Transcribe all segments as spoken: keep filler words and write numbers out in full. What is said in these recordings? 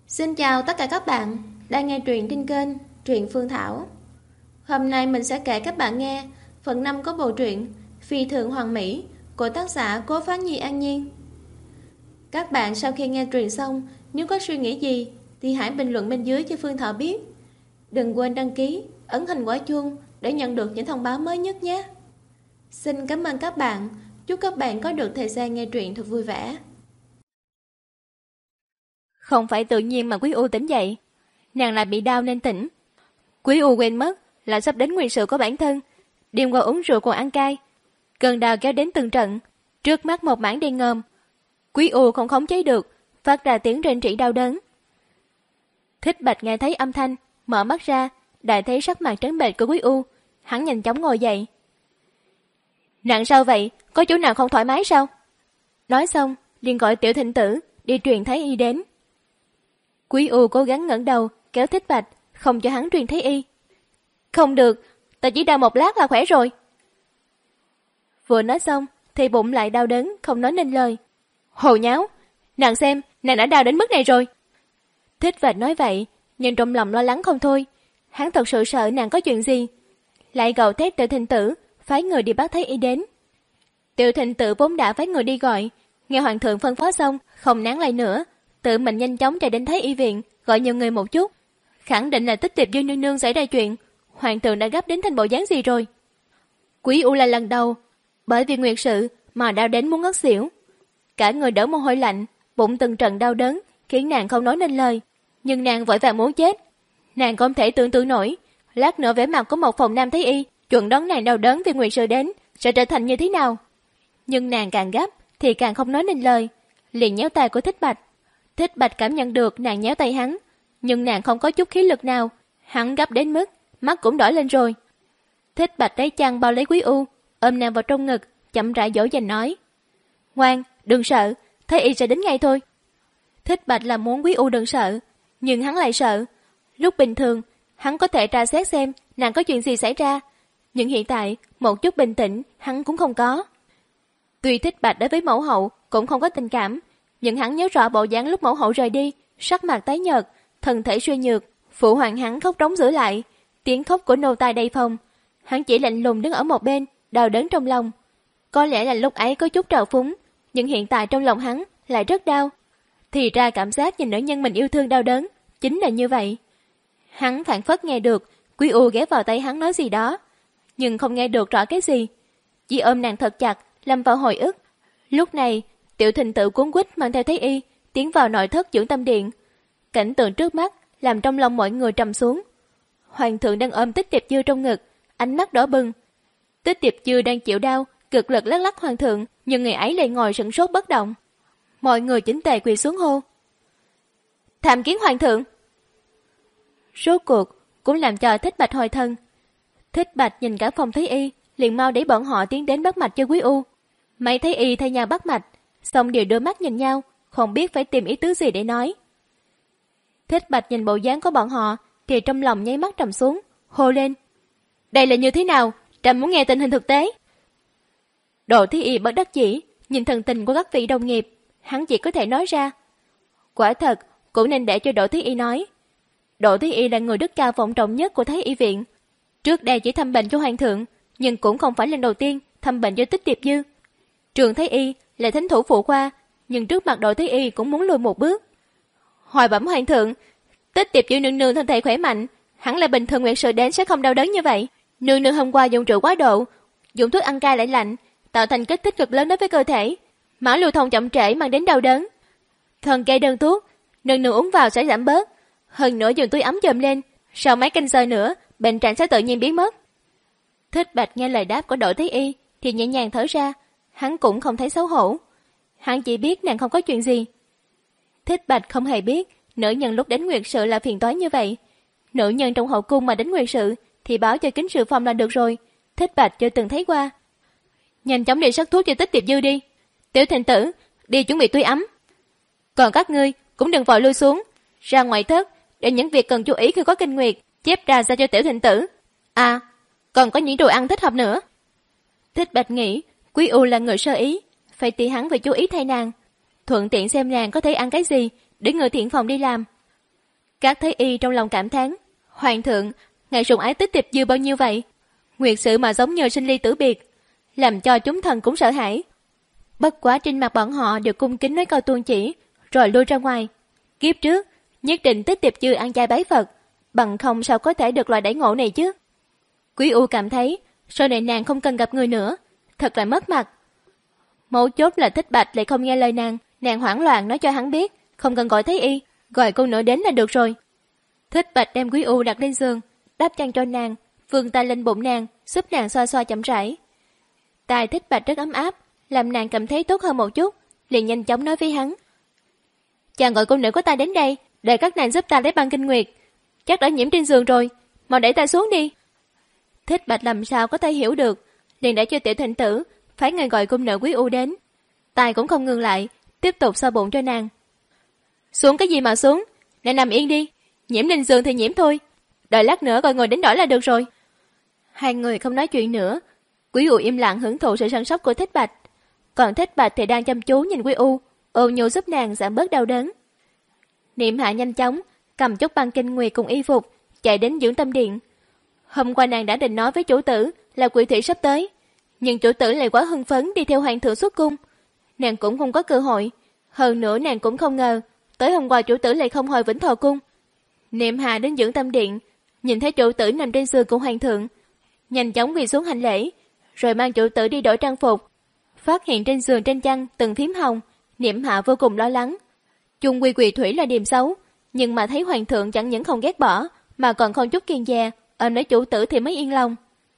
Xin chào tất cả các bạn đang nghe truyện trên kênh Truyện Phương Thảo. Hôm nay mình sẽ kể các bạn nghe phần năm của bộ truyện Phi Thường Hoàn Mỹ của tác giả Cố Phán Nhi An Nhiên. Các bạn sau khi nghe truyện xong, nếu có suy nghĩ gì thì hãy bình luận bên dưới cho Phương Thảo biết. Đừng quên đăng ký, ấn hình quả chuông để nhận được những thông báo mới nhất nhé. Xin cảm ơn các bạn. Chúc các bạn có được thời gian nghe truyện thật vui vẻ. Không phải tự nhiên mà Quý U tỉnh dậy, nàng lại bị đau nên tỉnh. Quý U quên mất là sắp đến nguyên sự của bản thân, đêm qua uống rượu còn ăn cay, cơn đau kéo đến từng trận, trước mắt một mảng đen ngòm. Quý U không khống chế được, phát ra tiếng rên rỉ đau đớn. Thích Bạch nghe thấy âm thanh, mở mắt ra, đại thấy sắc mặt trắng bệch của Quý U, hắn nhanh chóng ngồi dậy. Nặng sao vậy, có chỗ nào không thoải mái sao? Nói xong, liền gọi Tiểu Thịnh Tử đi truyền Thái Y đến. Quý U cố gắng ngẩng đầu, kéo Thích Bạch, không cho hắn truyền Thái Y. Không được, ta chỉ đau một lát là khỏe rồi. Vừa nói xong, thì bụng lại đau đớn, không nói nên lời. Hồ nháo, nàng xem, nàng đã đau đến mức này rồi. Thích Bạch nói vậy, nhưng trong lòng lo lắng không thôi. Hắn thật sự sợ nàng có chuyện gì. Lại gào thét Tiểu Thịnh Tử, phái người đi bắt Thái Y đến. Tiểu Thịnh Tử vốn đã phái người đi gọi, nghe hoàng thượng phân phó xong, không nán lại nữa, tự mình nhanh chóng chạy đến Thái Y viện, gọi nhiều người một chút, khẳng định là Tích Tiệp Dư nương nương xảy ra chuyện. Hoàng thượng đã gấp đến thành bộ dáng gì rồi? Quý U là lần đầu bởi vì nguyệt sự mà đau đến muốn ngất xỉu, cả người đổ mồ hôi lạnh, bụng từng trận đau đớn khiến nàng không nói nên lời. Nhưng nàng vội vàng muốn chết, nàng không thể tưởng tượng nổi lát nữa vẻ mặt của một phòng nam Thái Y chuẩn đoán nàng đau đớn vì nguyệt sự đến sẽ trở thành như thế nào. Nhưng nàng càng gấp thì càng không nói nên lời, liền nhéo tay của Thích Bạch. Thích Bạch cảm nhận được nàng nhéo tay hắn, nhưng nàng không có chút khí lực nào. Hắn gấp đến mức mắt cũng đỏ lên rồi. Thích Bạch lấy chăn bao lấy Quý U, ôm nàng vào trong ngực, chậm rãi dỗ dành nói: Ngoan, đừng sợ, Thái Y sẽ đến ngay thôi. Thích Bạch là muốn Quý U đừng sợ, nhưng hắn lại sợ. Lúc bình thường hắn có thể tra xét xem nàng có chuyện gì xảy ra, nhưng hiện tại một chút bình tĩnh hắn cũng không có. Tuy Thích Bạch đối với mẫu hậu cũng không có tình cảm, nhưng hắn nhớ rõ bộ dáng lúc mẫu hậu rời đi, sắc mặt tái nhợt, thân thể suy nhược, phụ hoàng hắn khóc trống giữ lại, tiếng khóc của nô tài đầy phòng. Hắn chỉ lạnh lùng đứng ở một bên, đau đớn trong lòng. Có lẽ là lúc ấy có chút trào phúng, nhưng hiện tại trong lòng hắn lại rất đau. Thì ra cảm giác nhìn nữ nhân mình yêu thương đau đớn chính là như vậy. Hắn phảng phất nghe được Quý U ghé vào tay hắn nói gì đó, nhưng không nghe được rõ cái gì, chỉ ôm nàng thật chặt, lâm vào hồi ức. Lúc này Tiểu Thịnh Tử cuống quýt mang theo Thái Y tiến vào nội thất dưỡng tâm điện. Cảnh tượng trước mắt làm trong lòng mọi người trầm xuống. Hoàng thượng đang ôm Tích Tiệp Dư trong ngực, ánh mắt đỏ bừng. Tích Tiệp Dư đang chịu đau, cực lực lắc lắc hoàng thượng, nhưng người ấy lại ngồi sững sốt bất động. Mọi người chỉnh tề quỳ xuống hô: Tham kiến hoàng thượng. Rốt cuộc cũng làm cho Thích Bạch hồi thân. Thích Bạch nhìn cả phòng Thái Y, liền mau để bọn họ tiến đến bắt mạch cho Quý U. Mấy Thái Y thay nhau bắt mạch, xong đều đôi mắt nhìn nhau, không biết phải tìm ý tứ gì để nói. Thích Bạch nhìn bộ dáng của bọn họ thì trong lòng nháy mắt trầm xuống, hô lên: Đây là như thế nào? Trẫm muốn nghe tình hình thực tế. Độ Thái Y bất đắc dĩ nhìn thần tình của các vị đồng nghiệp, hắn chỉ có thể nói ra: Quả thật cũng nên để cho Độ Thái Y nói. Độ Thái Y là người đức cao vọng trọng nhất của Thái Y viện, trước đây chỉ thăm bệnh cho hoàng thượng, nhưng cũng không phải lần đầu tiên thăm bệnh cho Tích Tiệp Dư. Trường Thái Y là thánh thủ phụ khoa, nhưng trước mặt Độ Thái Y cũng muốn lùi một bước. Hoài bẩm hoàng thượng, Tích Tiệp Dư nương nương thân thể khỏe mạnh, hẳn là bình thường nguyệt sự đến sẽ không đau đớn như vậy. Nương nương hôm qua dùng rượu quá độ, dùng thuốc ăn cay lại lạnh, tạo thành kích thích cực lớn đối với cơ thể, máu lưu thông chậm trễ mang đến đau đớn. Thần kê đơn thuốc, nương nương uống vào sẽ giảm bớt. Hơn nữa dùng túi ấm chồm lên, sau mấy canh giờ nữa bệnh trạng sẽ tự nhiên biến mất. Thích Bạch nghe lời đáp của Độ Thái Y thì nhẹ nhàng thở ra, hắn cũng không thấy xấu hổ. Hắn chỉ biết nàng không có chuyện gì. Thích Bạch không hề biết nữ nhân lúc đến nguyệt sự là phiền toái như vậy. Nữ nhân trong hậu cung mà đến nguyệt sự thì báo cho Kính Sự Phòng là được rồi. Thích Bạch chưa từng thấy qua. Nhanh chóng đi sắc thuốc cho Tích Tiệp Dư đi. Tiểu Thịnh Tử, đi chuẩn bị túi ấm. Còn các ngươi cũng đừng vội lui xuống, ra ngoài thất để những việc cần chú ý khi có kinh nguyệt chép ra ra cho Tiểu Thịnh Tử. À, còn có những đồ ăn thích hợp nữa. Thích Bạch nghĩ Quý U là người sơ ý, phải tỉ hắn phải chú ý thay nàng, thuận tiện xem nàng có thể ăn cái gì để người thiện phòng đi làm. Các thái y trong lòng cảm thán, hoàng thượng, ngài sủng ái Tích Tiệp Dư bao nhiêu vậy? Nguyệt sự mà giống như sinh ly tử biệt, làm cho chúng thần cũng sợ hãi. Bất quá trên mặt bọn họ đều cung kính nói câu tuân chỉ, rồi lui ra ngoài. Kiếp trước, nhất định Tích Tiệp Dư ăn chay bái Phật, bằng không sao có thể được loại đãi ngộ này chứ. Quý U cảm thấy, sau này nàng không cần gặp người nữa, thật là mất mặt. Mấu chốt là Thích Bạch lại không nghe lời nàng, nàng hoảng loạn nói cho hắn biết, không cần gọi thái y, gọi cô nữa đến là được rồi. Thích Bạch đem Quý U đặt lên giường, đắp chăn cho nàng, vươn tay lên bụng nàng, giúp nàng xoa xoa chậm rãi. Tai Thích Bạch rất ấm áp, làm nàng cảm thấy tốt hơn một chút, liền nhanh chóng nói với hắn: chàng gọi cô nữ của ta đến đây, để các nàng giúp ta lấy băng kinh nguyệt. Chắc đã nhiễm trên giường rồi, mau đẩy ta xuống đi. Thích Bạch làm sao có thể hiểu được, liền để cho tiểu thịnh tử phải người gọi cung nữ Quý U đến. Tài cũng không ngừng lại, tiếp tục xoa bụng cho nàng. Xuống cái gì mà xuống, nàng nằm yên đi, nhiễm lên giường thì nhiễm thôi, đợi lát nữa gọi ngồi đến đỏ là được rồi. Hai người không nói chuyện nữa, Quý U im lặng hưởng thụ sự săn sóc của Thích Bạch, còn Thích Bạch thì đang chăm chú nhìn Quý U, ôn nhu giúp nàng giảm bớt đau đớn. Niệm Hạ nhanh chóng cầm chút băng kinh nguyệt cùng y phục chạy đến dưỡng tâm điện. Hôm qua nàng đã định nói với chủ tử là quỷ thủy sắp tới, nhưng chủ tử lại quá hưng phấn đi theo hoàng thượng xuất cung, nàng cũng không có cơ hội. Hơn nữa nàng cũng không ngờ tới hôm qua chủ tử lại không hồi Vĩnh Thọ cung. Niệm Hạ đến dưỡng tâm điện, nhìn thấy chủ tử nằm trên giường của hoàng thượng, nhanh chóng quỳ xuống hành lễ, rồi mang chủ tử đi đổi trang phục. Phát hiện trên giường trên chăn từng phím hồng, Niệm Hạ vô cùng lo lắng. Chung quy quỳ thủy là điềm xấu, nhưng mà thấy hoàng thượng chẳng những không ghét bỏ, mà còn không chút kiêng dè, ôm lấy chủ tử thì mới yên lòng.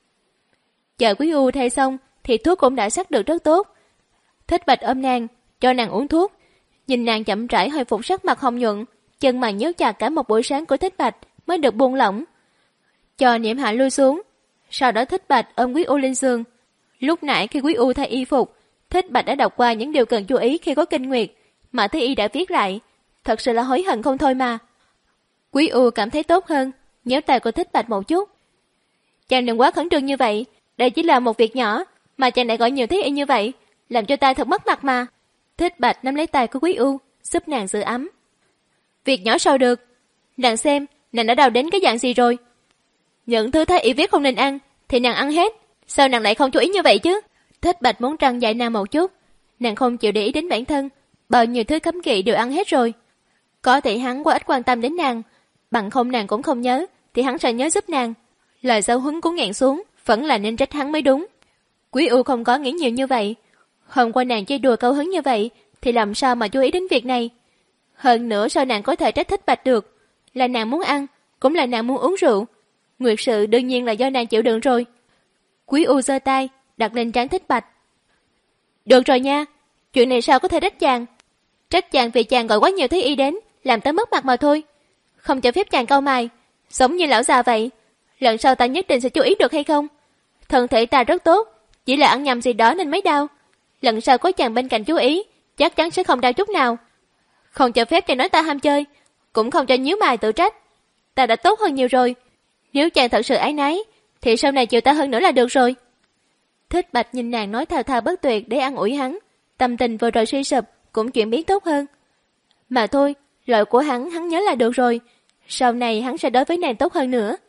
Chờ Quý U thay xong thì thuốc cũng đã sắc được rất tốt. Thích Bạch ôm nàng, cho nàng uống thuốc, nhìn nàng chậm rãi hồi phục sắc mặt hồng nhuận, chân mày nhíu chặt cả một buổi sáng của Thích Bạch mới được buông lỏng. Cho Niệm Hạ lui xuống, sau đó Thích Bạch ôm Quý U lên giường. Lúc nãy khi Quý U thay y phục, Thích Bạch đã đọc qua những điều cần chú ý khi có kinh nguyệt, mà Thái Y đã viết lại, thật sự là hối hận không thôi mà. Quý U cảm thấy tốt hơn, nhéo tay của Thích Bạch một chút. Chàng đừng quá khẩn trương như vậy, đây chỉ là một việc nhỏ, mà chàng lại gọi nhiều Thái Y như vậy, làm cho ta thật mất mặt mà. Thích Bạch nắm lấy tay của Quý U, giúp nàng giữ ấm. Việc nhỏ sao được? Nàng xem, nàng đã đau đến cái dạng gì rồi? Những thứ Thái Y viết không nên ăn, thì nàng ăn hết, sao nàng lại không chú ý như vậy chứ? Thích Bạch muốn trăng dạy nàng một chút, nàng không chịu để ý đến bản thân, bao nhiêu thứ cấm kỵ đều ăn hết rồi. Có thể hắn quá ít quan tâm đến nàng, bằng không nàng cũng không nhớ, thì hắn sẽ nhớ giúp nàng. Lời giáo huấn cũng nghẹn xuống, vẫn là nên trách hắn mới đúng. Quý U không có nghĩ nhiều như vậy. Hôm qua nàng chơi đùa câu hứng như vậy, thì làm sao mà chú ý đến việc này? Hơn nữa sao nàng có thể trách Thích Bạch được? Là nàng muốn ăn, cũng là nàng muốn uống rượu. Nguyệt sự đương nhiên là do nàng chịu đựng rồi. Quý U giơ tay đặt lên trán Thích Bạch. Được rồi nha, chuyện này sao có thể trách chàng? Trách chàng vì chàng gọi quá nhiều Thái Y đến, làm ta mất mặt mà thôi. Không cho phép chàng cau mày, giống như lão già vậy. Lần sau ta nhất định sẽ chú ý được hay không? Thân thể ta rất tốt, chỉ là ăn nhầm gì đó nên mới đau. Lần sau có chàng bên cạnh chú ý, chắc chắn sẽ không đau chút nào. Không cho phép chàng nói ta ham chơi, cũng không cho nhíu mày tự trách. Ta đã tốt hơn nhiều rồi. Nếu chàng thật sự ái náy, thì sau này chiều ta hơn nữa là được rồi. Thích Bạch nhìn nàng nói thao thao bất tuyệt để an ủi hắn, tâm tình vừa rồi suy sụp cũng chuyển biến tốt hơn. Mà thôi, lời của hắn hắn nhớ là được rồi, sau này hắn sẽ đối với nàng tốt hơn nữa.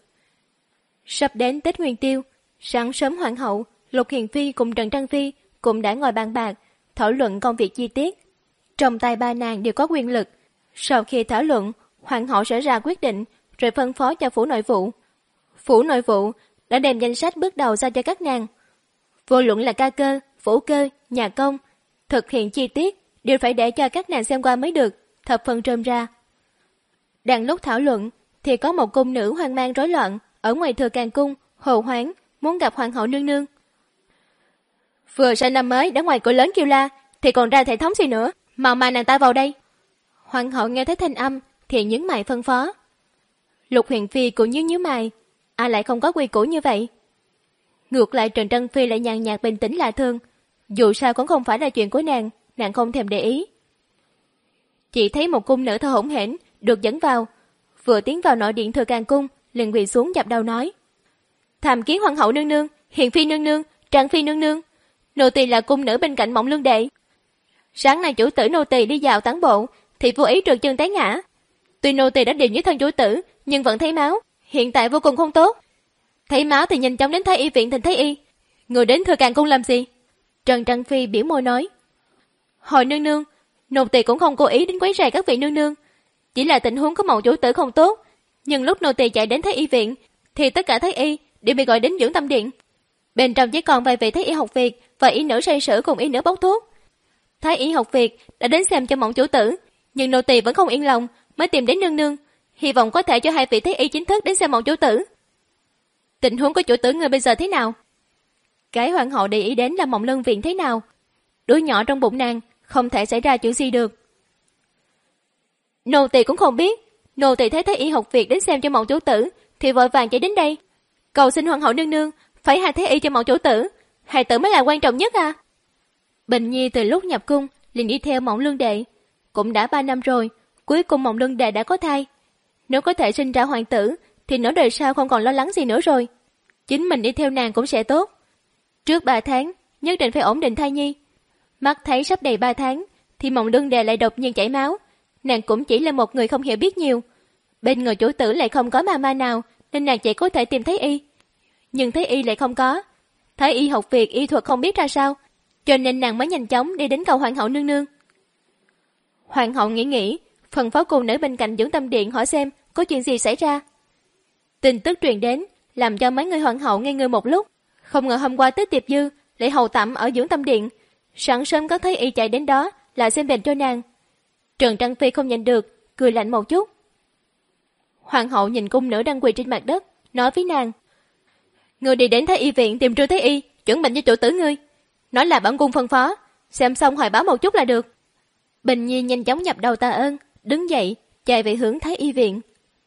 Sắp đến Tết Nguyên Tiêu, sáng sớm hoàng hậu, Lục Hiền Phi cùng Trần Trân Phi cũng đã ngồi bàn bạc, thảo luận công việc chi tiết. Trong tay ba nàng đều có quyền lực. Sau khi thảo luận, hoàng hậu sẽ ra quyết định, rồi phân phó cho phủ nội vụ. Phủ nội vụ đã đem danh sách bước đầu ra cho các nàng. Vô luận là ca cơ, phủ cơ, nhà công, thực hiện chi tiết đều phải để cho các nàng xem qua mới được, thập phần trơm ra. Đang lúc thảo luận, thì có một cung nữ hoang mang rối loạn ở ngoài thừa càng cung, hồ hoáng, muốn gặp hoàng hậu nương nương. Vừa sang năm mới đã ngoài cửa lớn kêu la, thì còn ra thể thống gì nữa, mau mai nàng ta vào đây. Hoàng hậu nghe thấy thanh âm thì nhướng mày phân phó. Lục Huyền Phi cũng nhướng nhướng mày, ai lại không có quy củ như vậy? Ngược lại Trần Trân Phi lại nhàn nhạt bình tĩnh lạ thường, dù sao cũng không phải là chuyện của nàng, nàng không thèm để ý. Chỉ thấy một cung nữ thở hổn hển được dẫn vào, vừa tiến vào nội điện thừa càng cung, liền quỳ xuống dập đầu nói: Tham kiến hoàng hậu nương nương, Hiền Phi nương nương, Trang Phi nương nương, nô tỳ là cung nữ bên cạnh Mộng Lương đệ. Sáng nay chủ tử nô tỳ đi vào tán bộ thì vô ý trượt chân té ngã, Tuy nô tỳ đã điềm với thân chủ tử, nhưng vẫn thấy máu, hiện tại vô cùng không tốt. Thấy máu thì nhanh chóng đến Thái y viện thỉnh Thái y. Người đến Thừa Càng cung làm gì? Trần Trăng Phi biểu môi nói. Hồi nương nương, nô tỳ cũng không cố ý đến quấy rầy các vị nương nương, chỉ là tình huống của mẫu chủ tử không tốt. Nhưng lúc nô tỳ chạy đến Thái y viện, thì tất cả Thái y đều bị gọi đến dưỡng tâm điện. Bên trong chỉ còn vài vị Thái y học việc và y nữ say sữa cùng y nữ bốc thuốc. Thái y học việc đã đến xem cho mẫu chủ tử, nhưng nô tỳ vẫn không yên lòng, mới tìm đến nương nương, hy vọng có thể cho hai vị Thái y chính thức đến xem mẫu chủ tử. Tình huống của chủ tử người bây giờ thế nào? Cái hoàng hậu để ý đến là Mộng Lân viện thế nào? Đứa nhỏ trong bụng nàng không thể xảy ra chuyện gì được. Nô tỳ cũng không biết, nô tỳ thấy Thái y học việc đến xem cho mẫu chủ tử thì vội vàng chạy đến đây, cầu xin hoàng hậu nương nương phải hai Thái y cho mẫu chủ tử, hài tử mới là quan trọng nhất à. Bình Nhi từ lúc nhập cung liền đi theo Mộng Lương đệ, cũng đã ba năm rồi, cuối cùng Mộng Lương đệ đã có thai. Nếu có thể sinh ra hoàng tử thì nửa đời sau không còn lo lắng gì nữa rồi. Chính mình đi theo nàng cũng sẽ tốt. Trước ba tháng nhất định phải ổn định thai nhi. Mắt thấy sắp đầy ba tháng thì Mộng Lương đệ lại đột nhiên chảy máu. Nàng cũng chỉ là một người không hiểu biết nhiều, bên người chủ tử lại không có ma ma nào, nên nàng chỉ có thể tìm Thái y. Nhưng Thái y lại không có. Thái y học việc y thuật không biết ra sao, cho nên nàng mới nhanh chóng đi đến cầu hoàng hậu nương nương. Hoàng hậu nghĩ nghĩ, phân phó cung nữ bên cạnh dưỡng tâm điện hỏi xem có chuyện gì xảy ra. Tin tức truyền đến làm cho mấy người hoàng hậu ngây người một lúc. Không ngờ hôm qua Tích Tiệp Dư lại hầu tẩm ở dưỡng tâm điện, sáng sớm có Thái y chạy đến đó là xem bệnh cho nàng. Trần Trăng Phi không nhìn được, cười lạnh một chút. Hoàng hậu nhìn cung nữ đang quỳ trên mặt đất, nói với nàng: Ngươi đi đến Thái y viện tìm Trương Thái y, chuẩn bệnh cho chủ tử ngươi. Nói là bản cung phân phó, xem xong hỏi báo một chút là được. Bình Nhi nhanh chóng nhập đầu tạ ơn, đứng dậy, chạy về hướng Thái y viện.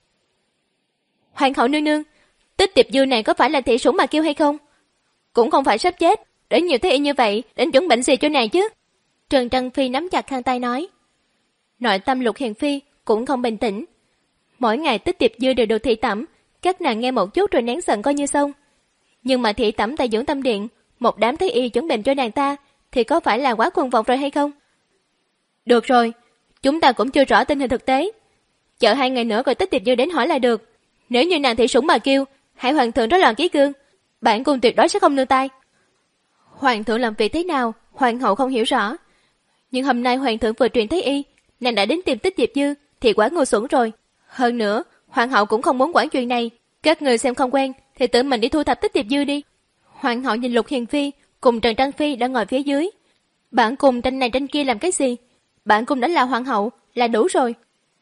Hoàng hậu nương nương, Tích Tiệp Dư này có phải là thị sủng mà kêu hay không? Cũng không phải sắp chết, để nhiều Thái y như vậy đến chuẩn bệnh gì cho nàng chứ? Trần Trăng Phi nắm chặt khăn tay nói. Nội tâm Lục Hiền Phi cũng không bình tĩnh. Mỗi ngày Tích Tiệp Dư đều được thị tẩm, các nàng nghe một chút rồi nén giận coi như xong. Nhưng mà thị tẩm tại dưỡng tâm điện, một đám Thái y chuẩn bệnh cho nàng ta, thì có phải là quá cuồng vọng rồi hay không? Được rồi, chúng ta cũng chưa rõ tình hình thực tế. Chờ hai ngày nữa rồi Tích Tiệp Dư đến hỏi là được. Nếu như nàng thị sủng mà kêu, hãy hoàng thượng rối loạn ký cương, bản cung tuyệt đối sẽ không nương tay. Hoàng thượng làm việc thế nào, hoàng hậu không hiểu rõ. Nhưng hôm nay hoàng thượng vừa truyền Thái y, nàng đã đến tìm Tích Tiệp Dư thì quá ngu xuẩn rồi. Hơn nữa, hoàng hậu cũng không muốn quản chuyện này. Các người xem không quen thì tự mình đi thu thập Tích Tiệp Dư đi. Hoàng hậu nhìn Lục Hiền Phi cùng Trần Trăng Phi đang ngồi phía dưới. Bản cung tranh này tranh kia làm cái gì? Bản cung đã là hoàng hậu là đủ rồi.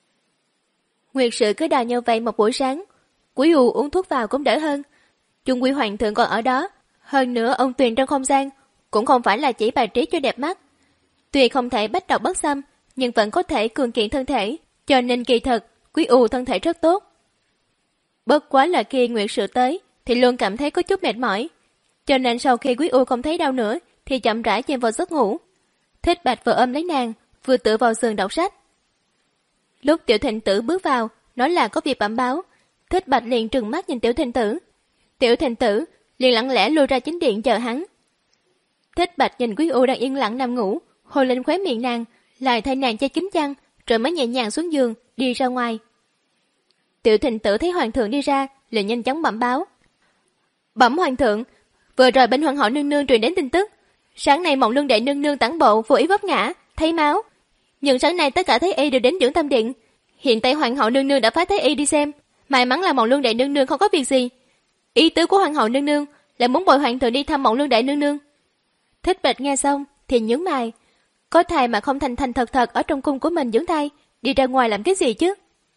Nguyệt sự cứ đào như vậy một buổi sáng, Quý U uống thuốc vào cũng đỡ hơn. Chung quy hoàng thượng còn ở đó, hơn nữa ông Tuyền trong không gian cũng không phải là chỉ bài trí cho đẹp mắt. Tuy không thể bách độc bất xâm, nhưng vẫn có thể cường kiện thân thể, cho nên kỳ thực Quý U thân thể rất tốt. Bất quá là khi Nguyệt sự tới thì luôn cảm thấy có chút mệt mỏi, cho nên sau khi Quý U không thấy đau nữa thì chậm rãi chìm vào giấc ngủ. Thích Bạch vừa ôm lấy nàng, vừa tựa vào giường đọc sách. Lúc Tiểu Thịnh Tử bước vào, nói là có việc bẩm báo, Thích Bạch liền trừng mắt nhìn Tiểu Thịnh Tử. Tiểu Thịnh Tử liền lặng lẽ lui ra chính điện chờ hắn. Thích Bạch nhìn Quý U đang yên lặng nằm ngủ, hôn lên khóe miệng nàng, lại thay nàng che kín chăn, rồi mới nhẹ nhàng xuống giường đi ra ngoài. Tiểu Thịnh Tử thấy hoàng thượng đi ra, liền nhanh chóng bẩm báo. Bẩm hoàng thượng, vừa rồi bên hoàng hậu nương nương truyền đến tin tức, sáng nay Mộng Lương đệ nương nương tản bộ vô ý vấp ngã, thấy máu. Nhưng sáng nay tất cả Thái y đều đến dưỡng tâm điện. Hiện tại hoàng hậu nương nương đã phái Thái y đi xem, may mắn là Mộng Lương đệ nương nương không có việc gì. Ý tứ của hoàng hậu nương nương là muốn bồi hoàng thượng đi thăm Mộng Lương đệ nương nương. Thích Bạch nghe xong thì nhướng mày, có thai mà không thành thành thật thật ở trong cung của mình dưỡng thai, đi ra ngoài làm cái gì chứ?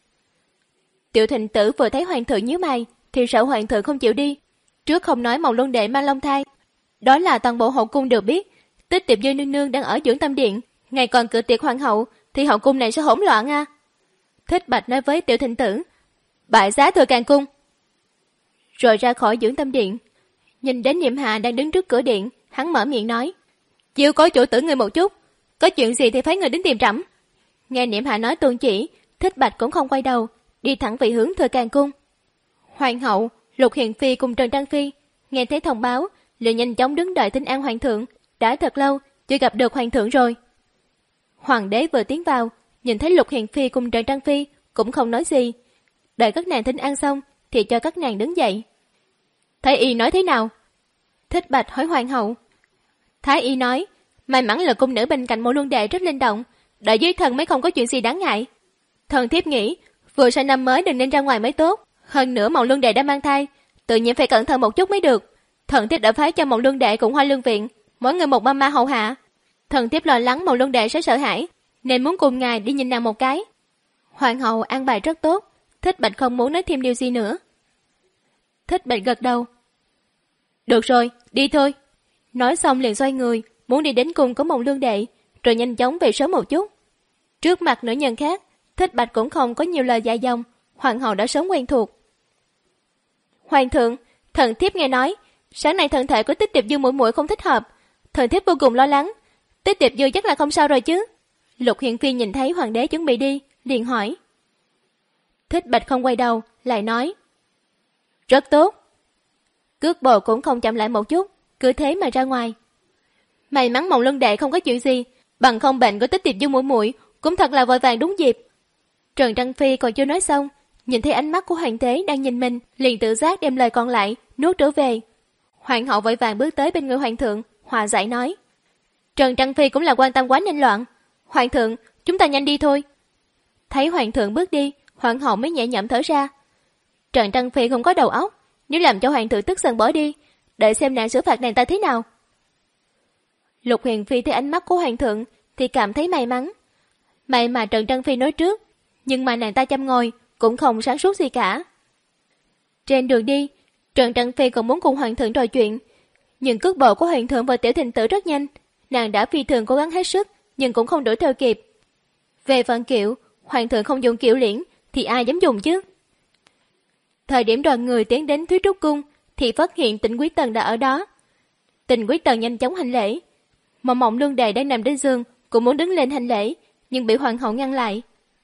Tiểu Thịnh Tử vừa thấy hoàng thượng nhíu mày thì sợ hoàng thượng không chịu đi. Trước không nói Mộng Lương đệ mang long thai, đó là toàn bộ hậu cung đều biết. Tích Tiệp Dư nương nương đang ở dưỡng tâm điện, ngày còn cử tiệc hoàng hậu thì hậu cung này sẽ hỗn loạn à? Thích Bạch nói với Tiểu Thịnh Tử, bại giá Thừa Càng cung. Rồi ra khỏi dưỡng tâm điện, nhìn đến Niệm Hạ đang đứng trước cửa điện, hắn mở miệng nói, chiếu cố chủ tử người một chút, có chuyện gì thì phái người đến tìm trẫm. Nghe Niệm Hạ nói tuân chỉ, Thích Bạch cũng không quay đầu, đi thẳng về hướng Thừa Càng cung. Hoàng hậu, Lục Hiền Phi cùng Trần Trăng Phi nghe thấy thông báo, liền nhanh chóng đứng đợi tin an hoàng thượng, đã thật lâu chưa gặp được hoàng thượng rồi. Hoàng đế vừa tiến vào, nhìn thấy Lục Hiền Phi cùng Trần Trăng Phi cũng không nói gì. Đợi các nàng thính an xong thì cho các nàng đứng dậy. Thái y nói thế nào? Thích Bạch hỏi hoàng hậu. Thái y nói, may mắn là cung nữ bên cạnh Mộ Luân Đệ rất linh động, đợi dưới thần mới không có chuyện gì đáng ngại. Thần thiếp nghĩ, vừa sang năm mới đừng nên ra ngoài mới tốt. Hơn nữa Mộ Luân Đệ đã mang thai, tự nhiên phải cẩn thận một chút mới được. Thần thiếp đã phái cho Mộ Luân Đệ cùng Hoa Lương Viện, mỗi người một mama hầu hạ. Thần thiếp lo lắng Mộ Luân Đệ sẽ sợ hãi, nên muốn cùng ngài đi nhìn nàng một cái. Hoàng hậu an bài rất tốt, Thích Bạch không muốn nói thêm điều gì nữa. Thích Bạch gật đầu. Được rồi, đi thôi. Nói xong liền xoay người, muốn đi đến cùng của Mộ Luân Đệ, rồi nhanh chóng về sớm một chút. Trước mặt nữ nhân khác, Thích Bạch cũng không có nhiều lời dài dòng, hoàng hậu đã sớm quen thuộc. Hoàng thượng, thần thiếp nghe nói, sáng nay thân thể của Tích Tiệp Dư muội muội không thích hợp, thần thiếp vô cùng lo lắng. Tích Tiệp Dư chắc là không sao rồi chứ? Lục Hiền Phi nhìn thấy hoàng đế chuẩn bị đi, liền hỏi. Thích Bạch không quay đầu, lại nói. Rất tốt. Cước bộ cũng không chậm lại một chút, cứ thế mà ra ngoài. May mắn Mộng Luân Đệ không có chuyện gì, bằng không bệnh của Tích Tiệp Dư muội muội cũng thật là vội vàng đúng dịp. Trần Trăng Phi còn chưa nói xong, nhìn thấy ánh mắt của hoàng đế đang nhìn mình, liền tự giác đem lời còn lại nuốt trở về. Hoàng hậu vội vàng bước tới bên người hoàng thượng, hòa giải nói. Trần Trăng Phi cũng là quan tâm quá nên loạn. Hoàng thượng, chúng ta nhanh đi thôi. Thấy hoàng thượng bước đi, hoàng hậu mới nhẹ nhõm thở ra. Trần Trăng Phi không có đầu óc, nếu làm cho hoàng thượng tức giận bỏ đi, đợi xem nàng xử phạt nàng ta thế nào. Lục Huyền Phi thấy ánh mắt của hoàng thượng thì cảm thấy may mắn. May mà Trần Trăng Phi nói trước, nhưng mà nàng ta chăm ngồi cũng không sáng suốt gì cả. Trên đường đi, Trần Trăng Phi còn muốn cùng hoàng thượng trò chuyện, nhưng cước bộ của hoàng thượng và tiểu thịnh tử rất nhanh, nàng đã phi thường cố gắng hết sức nhưng cũng không đuổi theo kịp. Về phần kiệu, hoàng thượng không dùng kiệu liễn thì ai dám dùng chứ? Thời điểm đoàn người tiến đến Thúy Trúc Cung thì phát hiện Tịnh Quý Tần đã ở đó. Tịnh Quý Tần nhanh chóng hành lễ. Mà Mộng Luân Đệ đang nằm trên giường cũng muốn đứng lên hành lễ, nhưng bị hoàng hậu ngăn lại.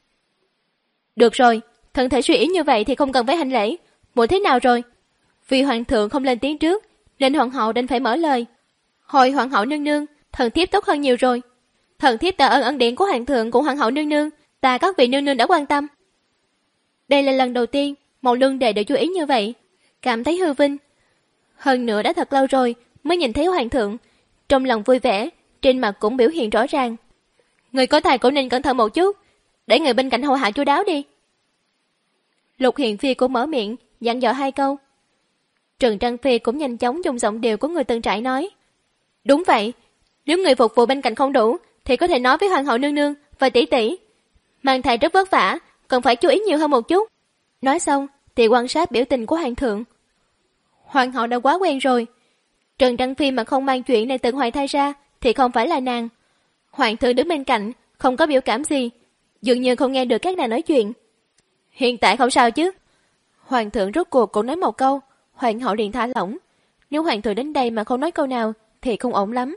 Được rồi, thân thể suy yếu như vậy thì không cần phải hành lễ. Muội thế nào rồi? Vì hoàng thượng không lên tiếng trước nên hoàng hậu đành phải mở lời. Hồi hoàng hậu nương nương, thần thiếp tốt hơn nhiều rồi. Thần thiếp tạ ơn ân điển của hoàng thượng cùng hoàng hậu nương nương, ta các vị nương nương đã quan tâm. Đây là lần đầu tiên Mộng Luân Đệ được chú ý như vậy, cảm thấy hư vinh. Hơn nữa đã thật lâu rồi mới nhìn thấy hoàng thượng, trong lòng vui vẻ, trên mặt cũng biểu hiện rõ ràng. Người có thai cũng nên cẩn thận một chút, để người bên cạnh hầu hạ chu đáo đi. Lục Hiền Phi cũng mở miệng dặn dò hai câu. Trần Trăng Phi cũng nhanh chóng dùng giọng điệu của người từng trải nói. Đúng vậy, nếu người phục vụ bên cạnh không đủ thì có thể nói với hoàng hậu nương nương và tỷ tỷ. Mang thai rất vất vả, cần phải chú ý nhiều hơn một chút. Nói xong thì quan sát biểu tình của hoàng thượng. Hoàng hậu đã quá quen rồi. Trần Trăng Phi mà không mang chuyện này từng hoài thai ra thì không phải là nàng. Hoàng thượng đứng bên cạnh không có biểu cảm gì, dường như không nghe được các nàng nói chuyện. Hiện tại không sao chứ? Hoàng thượng rốt cuộc cũng nói một câu, hoàng hậu liền thả lỏng. Nếu hoàng thượng đến đây mà không nói câu nào thì không ổn lắm.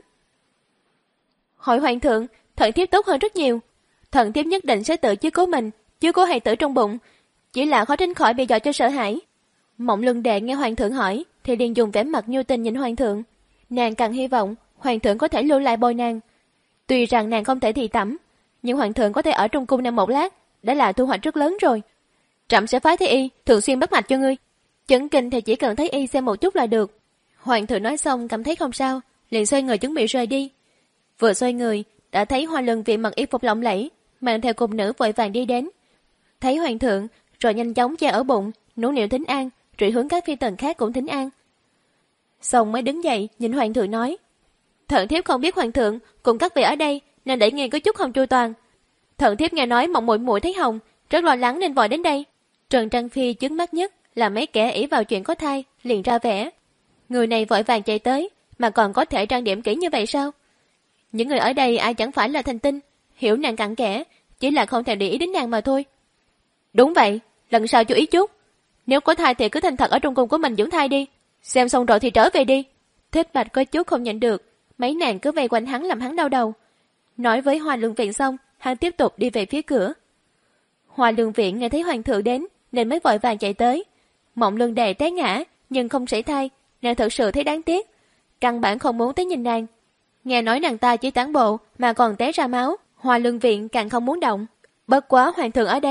Hỏi hoàng thượng, thần thiếp tốt hơn rất nhiều. Thần thiếp nhất định sẽ tự chiếu cố mình, chiếu cố hài tử trong bụng, chỉ là khó tránh khỏi bị dọa cho sợ hãi. Mộng Luân Đệ nghe hoàng thượng hỏi thì liền dùng vẻ mặt nhu tình nhìn hoàng thượng. Nàng càng hy vọng hoàng thượng có thể lưu lại bồi nàng. Tuy rằng nàng không thể thị tẩm, nhưng hoàng thượng có thể ở trong cung nàng một lát đã là thu hoạch rất lớn rồi. Trẫm sẽ phái thái y thường xuyên bắt mạch cho ngươi. Chẩn kinh thì chỉ cần thấy y xem một chút là được. Hoàng thượng nói xong cảm thấy không sao, liền xoay người chuẩn bị rời đi. Vừa xoay người đã thấy Hoa Lân Viện mặc y phục lộng lẫy, mang theo cung nữ vội vàng đi đến. Thấy hoàng thượng rồi nhanh chóng che ở bụng, nũng nịu thính an, rồi hướng các phi tần khác cũng thính an. Xong mới đứng dậy nhìn hoàng thượng nói. Thần thiếp không biết hoàng thượng cùng các vị ở đây nên để nghe có chút không chu toàn. Thần thiếp nghe nói Mộng muội muội thấy hồng, rất lo lắng nên vội đến đây. Trần Trăng Phi chướng mắt nhất là mấy kẻ ỷ vào chuyện có thai liền ra vẻ. Người này vội vàng chạy tới mà còn có thể trang điểm kỹ như vậy sao? Những người ở đây ai chẳng phải là thành tinh, hiểu nàng cặn kẽ, chỉ là không thèm để ý đến nàng mà thôi. Đúng vậy, lần sau chú ý chút. Nếu có thai thì cứ thành thật ở trong cung của mình dưỡng thai đi, xem xong rồi thì trở về đi. Thích Bạch có chút không nhận được, mấy nàng cứ vây quanh hắn làm hắn đau đầu. Nói với Hoa Lương Viện xong, hắn tiếp tục đi về phía cửa. Hoa Lương Viện nghe thấy hoàng thượng đến nên mới vội vàng chạy tới. Mộng Luân Đệ té ngã nhưng không sảy thai, nàng thật sự thấy đáng tiếc, căn bản không muốn tới nhìn nàng. Nghe nói nàng ta chỉ tản bộ mà còn té ra máu, Hoa Lương Viện càng không muốn động. Bất quá hoàng thượng ở đây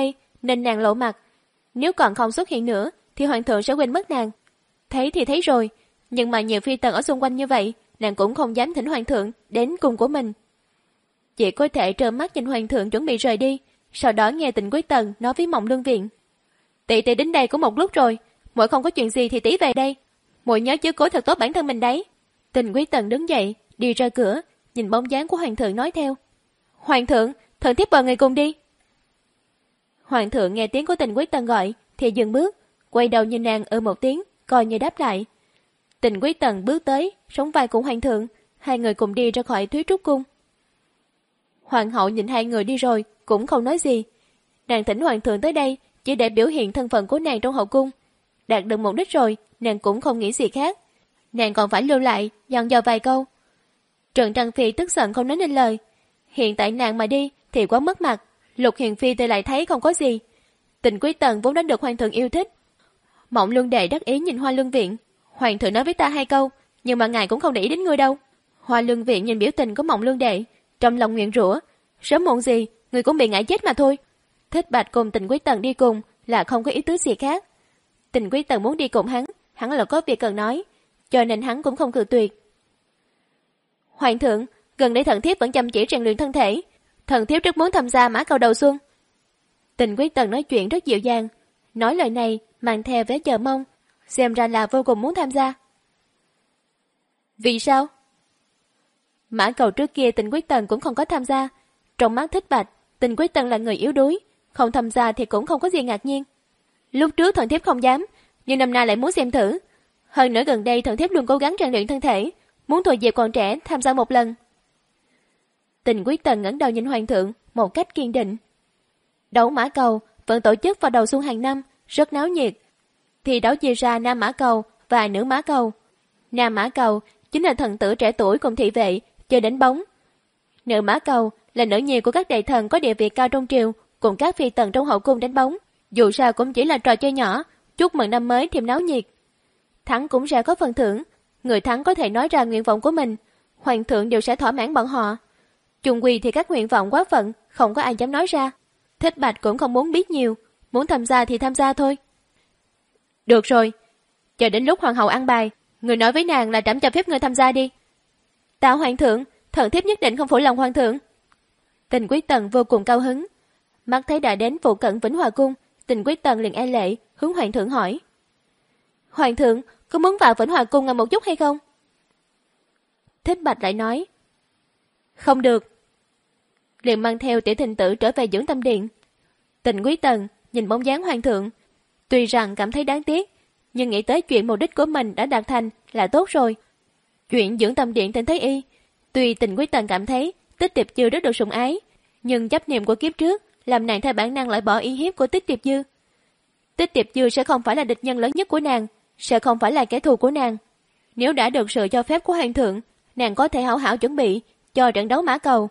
nên nàng lộ mặt. Nếu còn không xuất hiện nữa thì hoàng thượng sẽ quên mất nàng. Thấy thì thấy rồi, nhưng mà nhiều phi tần ở xung quanh như vậy, nàng cũng không dám thỉnh hoàng thượng đến cùng của mình. Chỉ có thể trợn mắt nhìn hoàng thượng chuẩn bị rời đi, sau đó nghe Tịnh Quý Tần nói với Mộng Lương Viện. Tỷ tỷ đến đây cũng một lúc rồi, muội không có chuyện gì thì tỷ về đây. Muội nhớ chiếu cố thật tốt bản thân mình đấy. Tịnh Quý Tần đứng dậy, đi ra cửa, nhìn bóng dáng của hoàng thượng nói theo. Hoàng thượng, thần thiếp mời người cùng đi. Hoàng thượng nghe tiếng của Tịnh Quý Tần gọi thì dừng bước, quay đầu nhìn nàng ở một tiếng, coi như đáp lại. Tịnh Quý Tần bước tới, sống vai cùng hoàng thượng, hai người cùng đi ra khỏi Thúy Trúc Cung. Hoàng hậu nhìn hai người đi rồi, cũng không nói gì. Nàng thỉnh hoàng thượng tới đây chỉ để biểu hiện thân phận của nàng trong hậu cung. Đạt được mục đích rồi, nàng cũng không nghĩ gì khác. Nàng còn phải lưu lại, dặn dò vài câu. Trần Trăng Phi tức giận không nói nên lời. Hiện tại nàng mà đi thì quá mất mặt. Lục Hiền Phi thì lại thấy không có gì. Tịnh Quý Tần vốn đã được hoàng thượng yêu thích. Mộng Lương Đệ đắc ý nhìn Hoa Lương Viện. Hoàng thượng nói với ta hai câu, nhưng mà ngài cũng không để ý đến ngươi đâu. Hoa Lương Viện nhìn biểu tình của Mộng Lương Đệ, trong lòng nguyện rủa, sớm muộn gì người cũng bị ngã chết mà thôi. Thích Bạch cùng Tịnh Quý Tần đi cùng là không có ý tứ gì khác. Tịnh Quý Tần muốn đi cùng hắn, hắn là có việc cần nói, cho nên hắn cũng không cự tuyệt. Hoàng thượng, gần đây thần thiếp vẫn chăm chỉ rèn luyện thân thể, thần thiếp rất muốn tham gia mã cầu đầu xuân. Tịnh Quý Tần nói chuyện rất dịu dàng, nói lời này mang theo vẻ chờ mong, xem ra là vô cùng muốn tham gia. Vì sao? Mã cầu trước kia Tịnh Quý Tần cũng không có tham gia. Trong mắt Thích Bạch, Tịnh Quý Tần là người yếu đuối, không tham gia thì cũng không có gì ngạc nhiên. Lúc trước thần thiếp không dám, nhưng năm nay lại muốn xem thử. Hơn nữa gần đây thần thiếp luôn cố gắng rèn luyện thân thể, muốn thừa dịp còn trẻ tham gia một lần. Tịnh Quý Tần ngẩng đầu nhìn hoàng thượng một cách kiên định. Đấu mã cầu vẫn tổ chức vào đầu xuân hàng năm, rất náo nhiệt. Thì đấu chia ra nam mã cầu và nữ mã cầu. Nam mã cầu chính là thần tử trẻ tuổi cùng thị vệ chơi đánh bóng. Nữ mã cầu là nữ nhi của các đại thần có địa vị cao trong triều cùng các phi tần trong hậu cung đánh bóng. Dù sao cũng chỉ là trò chơi nhỏ, chúc mừng năm mới thêm náo nhiệt. Thắng cũng sẽ có phần thưởng, người thắng có thể nói ra nguyện vọng của mình, hoàng thượng đều sẽ thỏa mãn bọn họ. Chung quy thì các nguyện vọng quá phận, không có ai dám nói ra. Thích Bạch cũng không muốn biết nhiều, muốn tham gia thì tham gia thôi. Được rồi, chờ đến lúc hoàng hậu ăn bài, người nói với nàng là trẫm cho phép người tham gia đi. Tạ hoàng thượng, thần thiếp nhất định không phụ lòng hoàng thượng. Tịnh Quý Tần vô cùng cao hứng. Mắt thấy đã đến phụ cận Vĩnh Hòa Cung, Tịnh Quý Tần liền e lệ hướng hoàng thượng hỏi. Hoàng thượng, có muốn vào Vĩnh Hòa Cung ngồi một chút hay không? Thích Bạch lại nói. Không được. Liền mang theo tiểu thình tử trở về dưỡng tâm điện. Tịnh Quý Tần nhìn bóng dáng hoàng thượng, tuy rằng cảm thấy đáng tiếc, nhưng nghĩ tới chuyện mục đích của mình đã đạt thành là tốt rồi. Chuyện dưỡng tâm điện Tịnh Thái Y, tuy Tịnh Quý Tần cảm thấy Tích Tiệp Dư rất được sủng ái, nhưng chấp niệm của kiếp trước làm nàng theo bản năng loại bỏ ý hiếp của Tích Tiệp Dư. Tích Tiệp Dư sẽ không phải là địch nhân lớn nhất của nàng, sẽ không phải là kẻ thù của nàng. Nếu đã được sự cho phép của hoàng thượng, nàng có thể hảo hảo chuẩn bị cho trận đấu mã cầu.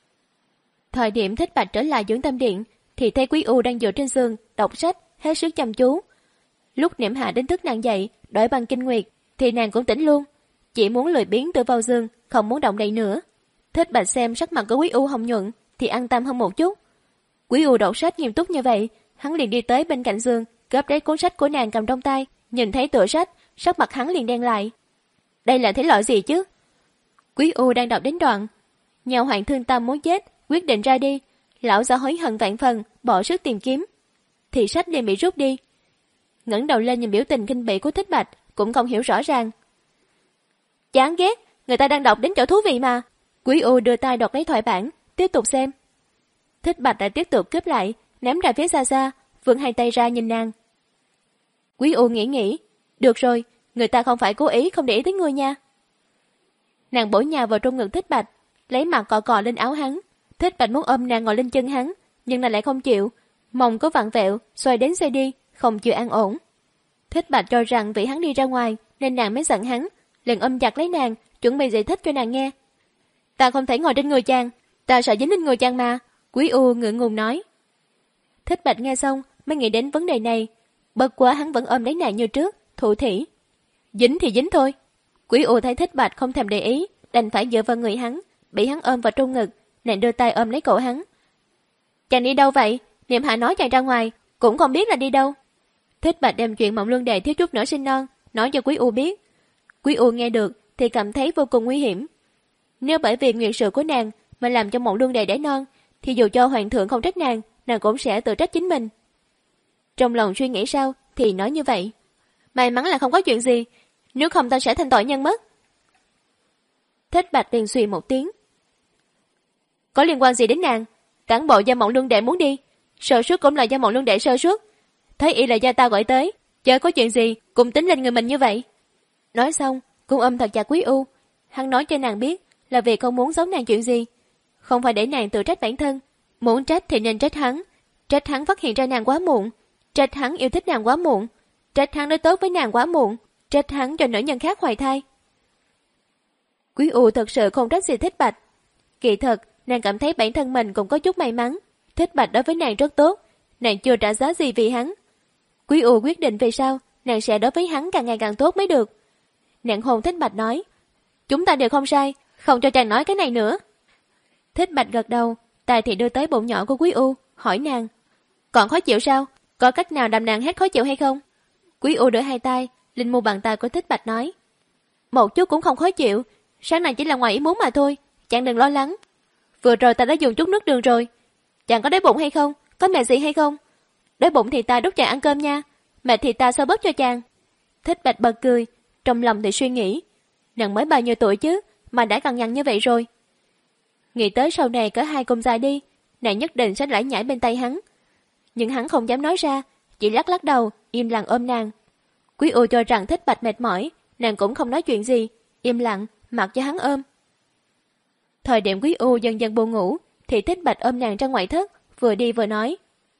Thời điểm Thích Bạch trở lại dưỡng tâm điện thì thấy Quý U đang dựa trên giường đọc sách hết sức chăm chú. Lúc Niệm Hạ đến thức nàng dậy đổi bằng kinh nguyệt thì nàng cũng tỉnh luôn, chỉ muốn lười biếng tựa vào giường, không muốn động đậy nữa. Thích Bạch xem sắc mặt của Quý U hồng nhuận thì an tâm hơn một chút. Quý U đọc sách nghiêm túc như vậy, hắn liền đi tới bên cạnh giường, gấp lấy cuốn sách của nàng cầm trong tay, nhìn thấy tựa sách, sắc mặt hắn liền đen lại. Đây là thể loại gì chứ? Quý U đang đọc đến đoạn, nhà hoàng thương tâm muốn chết, quyết định ra đi, lão già hối hận vạn phần, bỏ sức tìm kiếm, thì sách liền bị rút đi. Ngẩng đầu lên nhìn biểu tình kinh bỉ của Thích Bạch, cũng không hiểu rõ ràng. Chán ghét, người ta đang đọc đến chỗ thú vị mà. Quý U đưa tay đọc lấy thoại bản, tiếp tục xem. Thích Bạch lại tiếp tục cướp lại, ném ra phía xa xa, vươn hai tay ra nhìn nàng. Quý U nghĩ nghĩ, được rồi, người ta không phải cố ý không để ý tới ngươi nha. Nàng bổ nhào vào trong ngực Thích Bạch, lấy mặt cọ cọ lên áo hắn. Thích Bạch muốn ôm nàng ngồi lên chân hắn, nhưng nàng lại không chịu, mông có vặn vẹo, xoay đến xoay đi, không chịu an ổn. Thích Bạch cho rằng vì hắn đi ra ngoài nên nàng mới giận hắn, liền ôm chặt lấy nàng, chuẩn bị giải thích cho nàng nghe. Ta không thể ngồi trên người chàng, ta sợ dính lên người chàng mà. Quý U ngượng ngùng nói. Thích Bạch nghe xong mới nghĩ đến vấn đề này, bất quá hắn vẫn ôm lấy nàng như trước, thủ thỉ. Dính thì dính thôi. Quý U thấy Thích Bạch không thèm để ý, đành phải dựa vào người hắn, bị hắn ôm vào trong ngực, nàng đưa tay ôm lấy cổ hắn. Chàng đi đâu vậy? Niệm Hạ nói chàng ra ngoài, cũng không biết là đi đâu. Thích Bạch đem chuyện Mộng Luân Đệ thiếu chút nữa sinh non nói cho Quý U biết. Quý U nghe được thì cảm thấy vô cùng nguy hiểm. Nếu bởi vì nguyện sự của nàng mà làm cho Mộng Luân Đệ đẻ non, thì dù cho hoàng thượng không trách nàng, nàng cũng sẽ tự trách chính mình. Trong lòng suy nghĩ sao thì nói như vậy. May mắn là không có chuyện gì, nếu không ta sẽ thành tội nhân mất. Thích Bạch liền suy một tiếng. Có liên quan gì đến nàng? Cản bộ do Mộng Luân Đệ muốn đi, sơ suất cũng là do Mộng Luân Đệ sơ suất. Thấy y là do ta gọi tới, chớ có chuyện gì cũng tính lên người mình như vậy. Nói xong cũng ôm thật chặt Quý U. Hắn nói cho nàng biết là vì không muốn giấu nàng chuyện gì, không phải để nàng tự trách bản thân. Muốn trách thì nên trách hắn, trách hắn phát hiện ra nàng quá muộn, trách hắn yêu thích nàng quá muộn, trách hắn nói tốt với nàng quá muộn, trách hắn cho nữ nhân khác hoài thai. Quý U thật sự không trách gì Thích Bạch. Kỳ thật nàng cảm thấy bản thân mình cũng có chút may mắn. Thích Bạch đối với nàng rất tốt, nàng chưa trả giá gì vì hắn. Quý U quyết định về sau nàng sẽ đối với hắn càng ngày càng tốt mới được. Nàng hôn Thích Bạch nói, chúng ta đều không sai, không cho chàng nói cái này nữa. Thích Bạch gật đầu, tay thì đưa tới bụng nhỏ của Quý U, hỏi nàng, còn khó chịu sao? Có cách nào đầm nàng hết khó chịu hay không? Quý U đỡ hai tay lên mu bàn tay của Thích Bạch nói, một chút cũng không khó chịu, sáng nay chỉ là ngoài ý muốn mà thôi, chàng đừng lo lắng. Vừa rồi ta đã dùng chút nước đường rồi. Chàng có đói bụng hay không? Có mệt gì hay không? Đói bụng thì ta đút chàng ăn cơm nha, mệt thì ta xoa bóp cho chàng. Thích Bạch bật cười, trong lòng thì suy nghĩ, nàng mới bao nhiêu tuổi chứ mà đã cằn nhằn như vậy rồi. Nghĩ tới sau này cỡ hai cùng dài đi, nàng nhất định sẽ lải nhải bên tay hắn. Nhưng hắn không dám nói ra, chỉ lắc lắc đầu, im lặng ôm nàng. Quý U cho rằng Thích Bạch mệt mỏi, nàng cũng không nói chuyện gì, im lặng mặc cho hắn ôm. Thời điểm Quý U dần dần buồn ngủ, thì Thích Bạch ôm nàng ra ngoại thất, vừa đi vừa nói,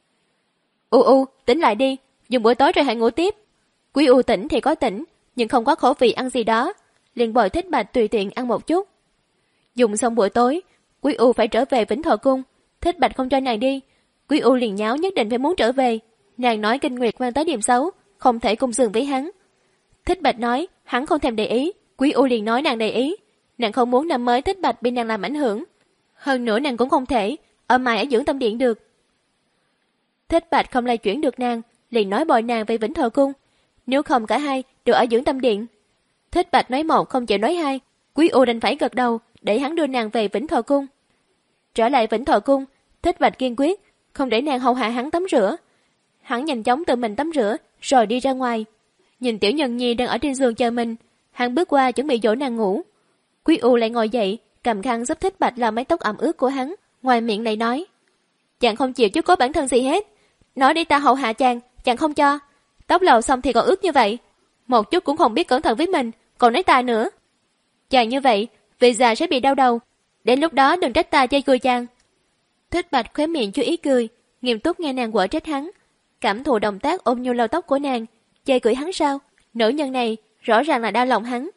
U U, tỉnh lại đi, dùng bữa tối rồi hãy ngủ tiếp. Quý U tỉnh thì có tỉnh, nhưng không có khẩu vị ăn gì đó, liền bồi Thích Bạch tùy tiện ăn một chút. Dùng xong bữa tối, Quý U phải trở về Vĩnh Thọ Cung. Thích Bạch không cho nàng đi, Quý U liền nháo nhất định phải muốn trở về. Nàng nói Kinh Nguyệt mang tới điểm xấu, không thể cùng giường với hắn. Thích Bạch nói hắn không thèm để ý, Quý U liền nói nàng để ý. Nàng không muốn năm mới Thích Bạch bị nàng làm ảnh hưởng. Hơn nữa nàng cũng không thể ở mãi ở dưỡng tâm điện được. Thích Bạch không lay chuyển được nàng, liền nói bồi nàng về Vĩnh Thọ Cung, nếu không cả hai đều ở dưỡng tâm điện. Thích Bạch nói một không chịu nói hai, Quý U đành phải gật đầu để hắn đưa nàng về Vĩnh Thọ Cung. Trở lại Vĩnh Thọ Cung, Thích Bạch kiên quyết không để nàng hầu hạ hắn tắm rửa. Hắn nhanh chóng tự mình tắm rửa rồi đi ra ngoài. Nhìn Tiểu Nhân Nhi đang ở trên giường chờ mình, hắn bước qua chuẩn bị dỗ nàng ngủ. Quý U lại ngồi dậy, cầm khăn giúp Thích Bạch lau mái tóc ẩm ướt của hắn, ngoài miệng lại nói, chàng không chịu chiếu cố bản thân gì hết, nói đi ta hầu hạ chàng, chàng không cho. Tóc lau xong thì còn ướt như vậy, một chút cũng không biết cẩn thận với mình, còn nói ta nữa. Chàng như vậy, về già sẽ bị đau đầu, đến lúc đó đừng trách ta chơi cười chàng. Thích Bạch khóe miệng chú ý cười, nghiêm túc nghe nàng quở trách hắn, cảm thụ động tác ôm nhu lau tóc của nàng, chơi cười hắn sao? Nữ nhân này rõ ràng là đau lòng hắn.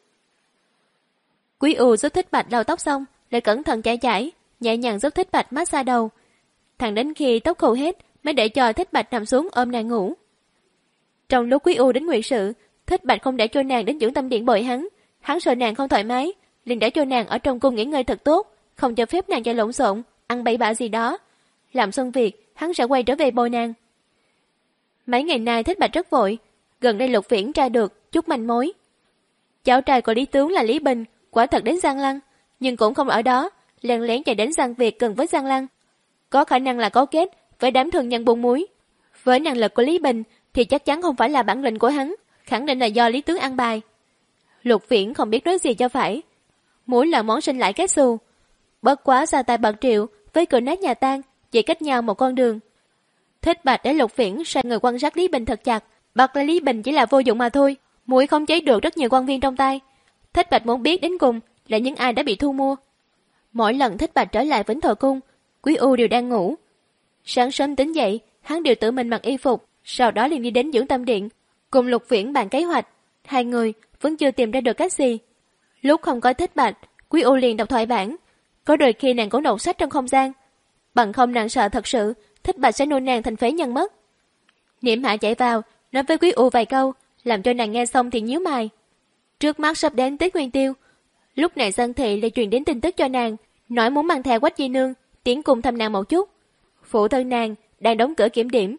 Quý U giúp Thích Bạch lau tóc xong, lại cẩn thận chải chải, nhẹ nhàng giúp Thích Bạch massage đầu. Thẳng đến khi tóc khô hết, mới để cho Thích Bạch nằm xuống ôm nàng ngủ. Trong lúc Quý U đến nguyệt sự, Thích Bạch không để cho nàng đến dưỡng tâm điện bồi hắn, hắn sợ nàng không thoải mái, liền để cho nàng ở trong cung nghỉ ngơi thật tốt, không cho phép nàng chạy lộn xộn, ăn bậy bạ gì đó. Làm xong việc, hắn sẽ quay trở về bồi nàng. Mấy ngày nay Thích Bạch rất vội, gần đây Lục Viễn tra được chút manh mối. Cháu trai của Lý Tướng là Lý Bình, quả thật đến Giang Lăng, nhưng cũng không ở đó, lén lén chạy đến Giang Việt gần với Giang Lăng. Có khả năng là cấu kết với đám thường nhân buôn muối. Với năng lực của Lý Bình thì chắc chắn không phải là bản lĩnh của hắn, khẳng định là do Lý Tướng ăn bài. Lục Viễn không biết nói gì cho phải. Muối là món sinh lại kết xù. Bất quá ra tay bạc triệu với cửa nát nhà tan, chỉ cách nhau một con đường. Thích Bạch để Lục Viễn sai người quan sát Lý Bình thật chặt, bạc là Lý Bình chỉ là vô dụng mà thôi. Muối không chế được rất nhiều quan viên trong tay. Thích Bạch muốn biết đến cùng là những ai đã bị thu mua. Mỗi lần Thích Bạch trở lại Vĩnh Thọ Cung, Quý U đều đang ngủ. Sáng sớm tỉnh dậy, hắn đều tự mình mặc y phục, sau đó liền đi đến dưỡng tâm điện, cùng Lục Viễn bàn kế hoạch. Hai người vẫn chưa tìm ra được cách gì. Lúc không có Thích Bạch, Quý U liền đọc thoại bản. Có đôi khi nàng cũng đọc sách trong không gian. Bằng không nàng sợ thật sự Thích Bạch sẽ nuôi nàng thành phế nhân mất. Niệm Hạ chạy vào, nói với Quý U vài câu, làm cho nàng nghe xong thì nhíu mày. Trước mắt sắp đến Tết Nguyên Tiêu, lúc này Dân Thị lại truyền đến tin tức cho nàng, nói muốn mang theo Quách Di Nương tiến cùng thăm nàng một chút. Phụ thân nàng đang đóng cửa kiểm điểm,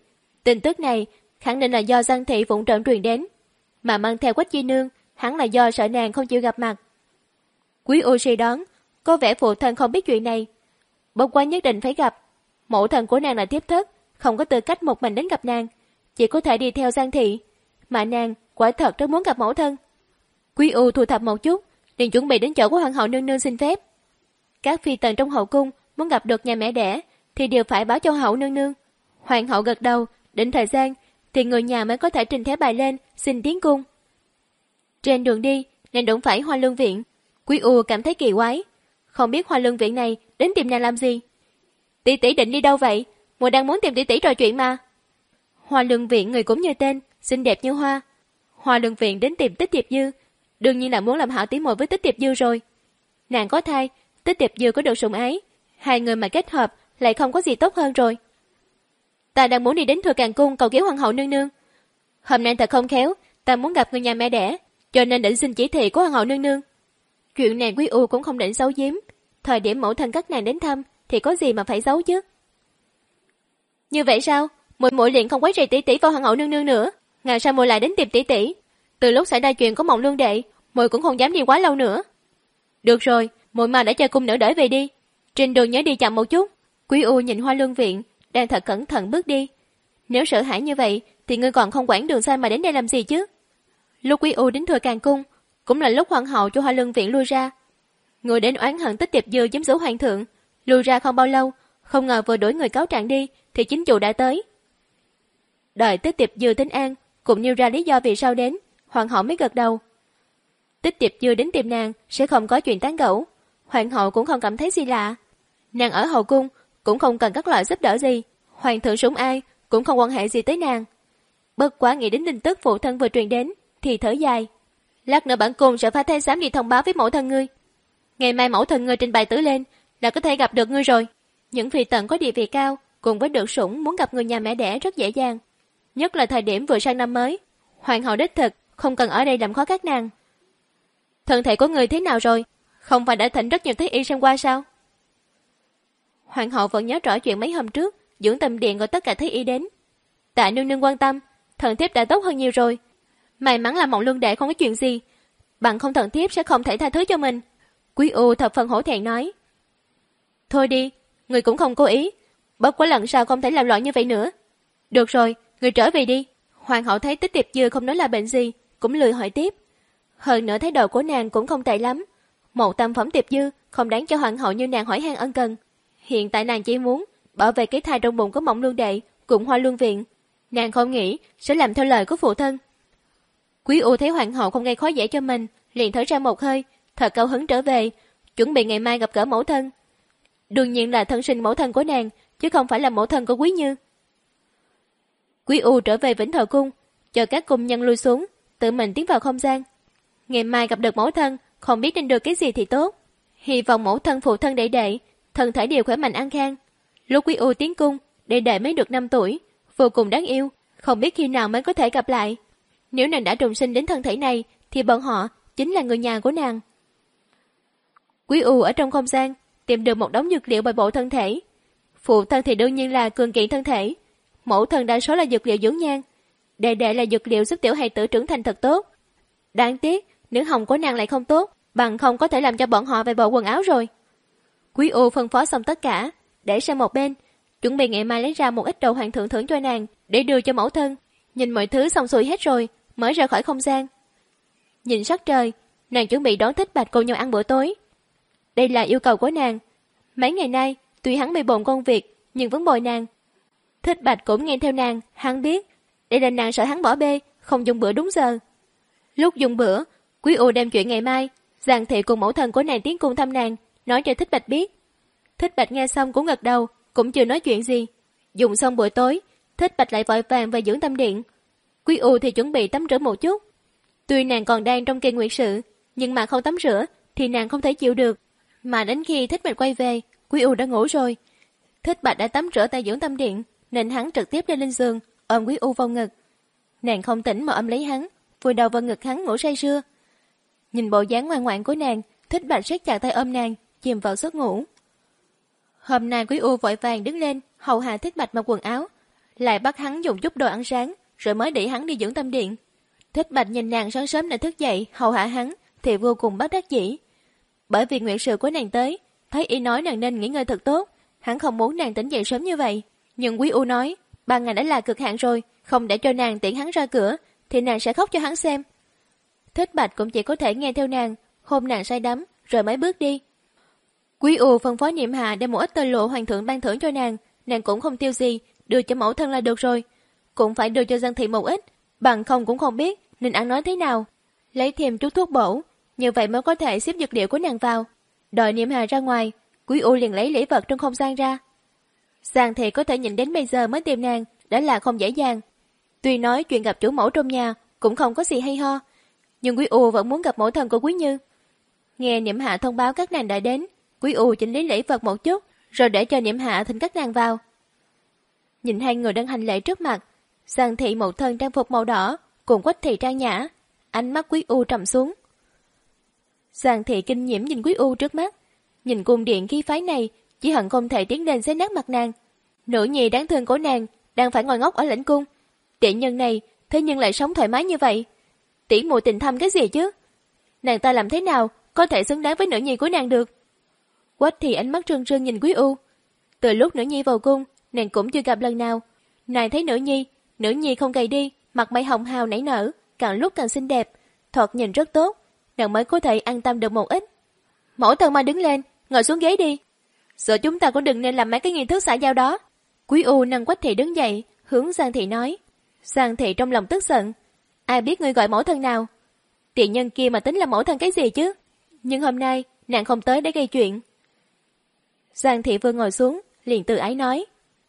Tin tức này khẳng định là do Giang Thị vụng trộm truyền đến, mà mang theo Quách Di Nương hẳn là do sợ nàng không chịu gặp mặt. Quý U suy đoán, có vẻ phụ thân không biết chuyện này. Bất quá nhất định phải gặp. Mẫu thân của nàng là thiếp thất, không có tư cách một mình đến gặp nàng, chỉ có thể đi theo Giang Thị, mà nàng quả thật rất muốn gặp mẫu thân. Quý U thu thập một chút, liền chuẩn bị đến chỗ của hoàng hậu nương nương xin phép. Các phi tần trong hậu cung muốn gặp được nhà mẹ đẻ thì đều phải báo cho hậu nương nương. Hoàng hậu gật đầu, định thời gian thì người nhà mới có thể trình thẻ bài lên xin tiến cung. Trên đường đi, nàng đụng phải Hoa Lương Viện. Quý U cảm thấy kỳ quái, không biết Hoa Lương Viện này đến tìm nàng làm gì. Tỷ tỷ định đi đâu vậy? Muội đang muốn tìm tỷ tỷ trò chuyện mà. Hoa Lương Viện người cũng như tên, xinh đẹp như hoa. Hoa Lương Viện đến tìm Tích Tiệp Dư, đương nhiên là muốn làm hảo tỉ muội với Tích Tiệp Dư rồi. Nàng có thai, Tích Tiệp Dư có được sủng ái, hai người mà kết hợp lại không có gì tốt hơn rồi. Ta đang muốn đi đến Thừa Càng cung cầu cứu hoàng hậu nương nương. Hôm nay thật không khéo, ta muốn gặp người nhà mẹ đẻ, cho nên định xin chỉ thị của hoàng hậu nương nương. Chuyện này Quý U cũng không định giấu giếm, thời điểm mẫu thân các nàng đến thăm thì có gì mà phải giấu chứ. Như vậy sao? Muội muội liền không quấy rầy tỷ tỷ vào hoàng hậu nương nương nữa. Ngày sao muội lại đến tìm tỷ tỷ? Từ lúc xảy ra chuyện có Mộng Lương đệ, muội cũng không dám đi quá lâu nữa. Được rồi, muội mà đã cho cung nữ đỡ về đi. Trên đường nhớ đi chậm một chút. Quý U nhìn Hoa Lương Viện đang thật cẩn thận bước đi. Nếu sợ hãi như vậy thì ngươi còn không quản đường xa mà đến đây làm gì chứ? Lúc Quý U đến Thừa Càng cung cũng là lúc hoàng hậu cho Hoa Lương Viện lui ra. Người đến oán hận Tích Tiệp Dư chiếm giữ hoàng thượng, lui ra không bao lâu, không ngờ vừa đuổi người cáo trạng đi thì chính chủ đã tới. Đợi Tích Tiệp Dư tính an, cũng nêu ra lý do vì sao đến, hoàng hậu mới gật đầu. Tích Tiệp Dư đến tìm nàng sẽ không có chuyện tán gẫu, hoàng hậu cũng không cảm thấy gì lạ. Nàng ở hậu cung cũng không cần các loại giúp đỡ gì, hoàng thượng sủng ai cũng không quan hệ gì tới nàng. Bất quá nghĩ đến tin tức phụ thân vừa truyền đến thì thở dài. Lát nữa bản cung sẽ phái thái giám đi thông báo với mẫu thân ngươi. Ngày mai mẫu thân ngươi trình bày tử lên là có thể gặp được ngươi rồi. Những phi tần có địa vị cao cùng với được sủng muốn gặp người nhà mẹ đẻ rất dễ dàng. Nhất là thời điểm vừa sang năm mới, hoàng hậu đích thực không cần ở đây làm khó các nàng. Thân thể của người thế nào rồi? Không phải đã thỉnh rất nhiều thái y xem qua sao? Hoàng hậu vẫn nhớ rõ chuyện mấy hôm trước dưỡng tâm điện gọi tất cả thái y đến. Tạ nương nương quan tâm, thần thiếp đã tốt hơn nhiều rồi. May mắn là Mộng Lương đệ không có chuyện gì, bằng không thần thiếp sẽ không thể tha thứ cho mình. Quý U thập phần hổ thẹn nói. Thôi đi, người cũng không cố ý, bất quá lần sau không thể làm loạn như vậy nữa. Được rồi, người trở về đi. Hoàng hậu thấy Tích Tiệp Dư không nói là bệnh gì, cũng lười hỏi tiếp. Hơn nữa thái độ của nàng cũng không tệ lắm. Một tâm phẩm Tiệp Dư không đáng cho hoàng hậu như nàng hỏi han ân cần. Hiện tại nàng chỉ muốn bảo vệ cái thai trong bụng của Mộng Lương đệ cùng Hoa Lương Viện. Nàng không nghĩ sẽ làm theo lời của phụ thân. Quý U thấy hoàng hậu không gây khó dễ cho mình, liền thở ra một hơi, thật cao hứng trở về, chuẩn bị ngày mai gặp gỡ mẫu thân. Đương nhiên là thân sinh mẫu thân của nàng, chứ không phải là mẫu thân của Quý Như. Quý U trở về Vĩnh Thọ cung, chờ các cung nhân lui xuống, tự mình tiến vào không gian. Ngày mai gặp được mẫu thân, không biết nên được cái gì thì tốt. Hy vọng mẫu thân phụ thân đệ đệ, thân thể đều khỏe mạnh an khang. Lúc Quý U tiến cung, đệ đệ mới được năm tuổi, vô cùng đáng yêu, không biết khi nào mới có thể gặp lại. Nếu nàng đã trùng sinh đến thân thể này, thì bọn họ chính là người nhà của nàng. Quý U ở trong không gian tìm được một đống dược liệu bồi bổ thân thể. Phụ thân thì đương nhiên là cường kiện thân thể, mẫu thân đa số là dược liệu dưỡng nhan, đệ đệ là dược liệu giúp tiểu hài tử trưởng thành thật tốt. Đáng tiếc nữ hồng của nàng lại không tốt, bằng không có thể làm cho bọn họ vài bộ quần áo rồi. Quý U phân phó xong tất cả, để sang một bên, chuẩn bị ngày mai lấy ra một ít đồ hoàng thượng thưởng cho nàng để đưa cho mẫu thân. Nhìn mọi thứ xong xuôi hết rồi, mới ra khỏi không gian. Nhìn sắc trời, nàng chuẩn bị đón Thích Bạch cùng nhau ăn bữa tối. Đây là yêu cầu của nàng. Mấy ngày nay, tuy hắn bị bộn công việc, nhưng vẫn bồi nàng. Thích Bạch cũng nghe theo nàng, hắn biết. Đây là nàng sợ hắn bỏ bê, không dùng bữa đúng giờ. Lúc dùng bữa, Quý U đem chuyện ngày mai, Giang Thị cùng mẫu thân của nàng tiến cung thăm nàng, nói cho Thích Bạch biết. Thích Bạch nghe xong cũng gật đầu, cũng chưa nói chuyện gì. Dùng xong bữa tối, Thích Bạch lại vội vàng về dưỡng tâm điện. Quý U thì chuẩn bị tắm rửa một chút. Tuy nàng còn đang trong kỳ nguyệt sự, nhưng mà không tắm rửa thì nàng không thể chịu được. Mà đến khi Thích Bạch quay về, Quý U đã ngủ rồi. Thích Bạch đã tắm rửa tại dưỡng tâm điện, nên hắn trực tiếp lên lên giường, ôm Quý U vào ngực. Nàng không tỉnh mà ôm lấy hắn, vùi đầu vào ngực hắn ngủ say sưa. Nhìn bộ dáng ngoan ngoãn của nàng, Thích Bạch siết chặt tay ôm nàng, chìm vào giấc ngủ. Hôm nay Quý U vội vàng đứng lên, hầu hạ Thích Bạch mặc quần áo, lại bắt hắn dùng chút đồ ăn sáng, rồi mới để hắn đi dưỡng tâm điện. Thích Bạch nhìn nàng sáng sớm đã thức dậy hầu hạ hắn thì vô cùng bất đắc dĩ. Bởi vì nguyện sự của nàng tới, thấy y nói nàng nên nghỉ ngơi thật tốt, hắn không muốn nàng tỉnh dậy sớm như vậy. Nhưng Quý U nói, ban ngày đã là cực hạn rồi, không để cho nàng tiễn hắn ra cửa, thì nàng sẽ khóc cho hắn xem. Thích Bạch cũng chỉ có thể nghe theo nàng, hôn nàng say đắm, rồi mới bước đi. Quý U phân phó Niệm Hạ đem một ít tơ lụa hoàng thượng ban thưởng cho nàng, nàng cũng không tiêu gì, đưa cho mẫu thân là được rồi. Cũng phải đưa cho Giang Thị một ít, bằng không cũng không biết nên ăn nói thế nào. Lấy thêm chút thuốc bổ, như vậy mới có thể xếp dược liệu của nàng vào. Đợi Niệm Hạ ra ngoài, Quý U liền lấy lễ vật trong không gian ra. Giang Thị có thể nhìn đến bây giờ mới tìm nàng, đã là không dễ dàng. Tuy nói chuyện gặp chủ mẫu trong nhà cũng không có gì hay ho, nhưng Quý U vẫn muốn gặp mẫu thân của Quý Như. Nghe Niệm Hạ thông báo các nàng đã đến, Quý U chỉnh lý lễ vật một chút, rồi để cho Niệm Hạ thỉnh các nàng vào. Nhìn hai người đang hành lễ trước mặt, Giang Thị một thân trang phục màu đỏ, cùng Quách Thị trang nhã, ánh mắt Quý U trầm xuống. Giang Thị kinh nhiễm nhìn Quý U trước mắt, nhìn cung điện khí phái này, chỉ hận không thể tiến lên xé nát mặt nàng. Nữ nhi đáng thương của nàng đang phải ngồi ngốc ở lãnh cung, tiện nhân này thế nhưng lại sống thoải mái như vậy. Tỷ muội tình thâm cái gì chứ? Nàng ta làm thế nào có thể xứng đáng với nữ nhi của nàng được? Quách Thị ánh mắt trân trân nhìn Quý U. Từ lúc nữ nhi vào cung, nàng cũng chưa gặp lần nào. Nàng thấy nữ nhi, nữ nhi không gầy đi, mặt mày hồng hào nảy nở, càng lúc càng xinh đẹp, thoạt nhìn rất tốt, nàng mới có thể an tâm được một ít. Mẫu thân mà đứng lên, ngồi xuống ghế đi. Giờ chúng ta cũng đừng nên làm mấy cái nghi thức xã giao đó. Quý U nâng Quách Thị đứng dậy, hướng Giang Thị nói. Giang Thị trong lòng tức giận. Ai biết ngươi gọi mẫu thân nào? Tiện nhân kia mà tính là mẫu thân cái gì chứ? Nhưng hôm nay, nàng không tới để gây chuyện. Giang Thị vừa ngồi xuống, liền tự ái nói.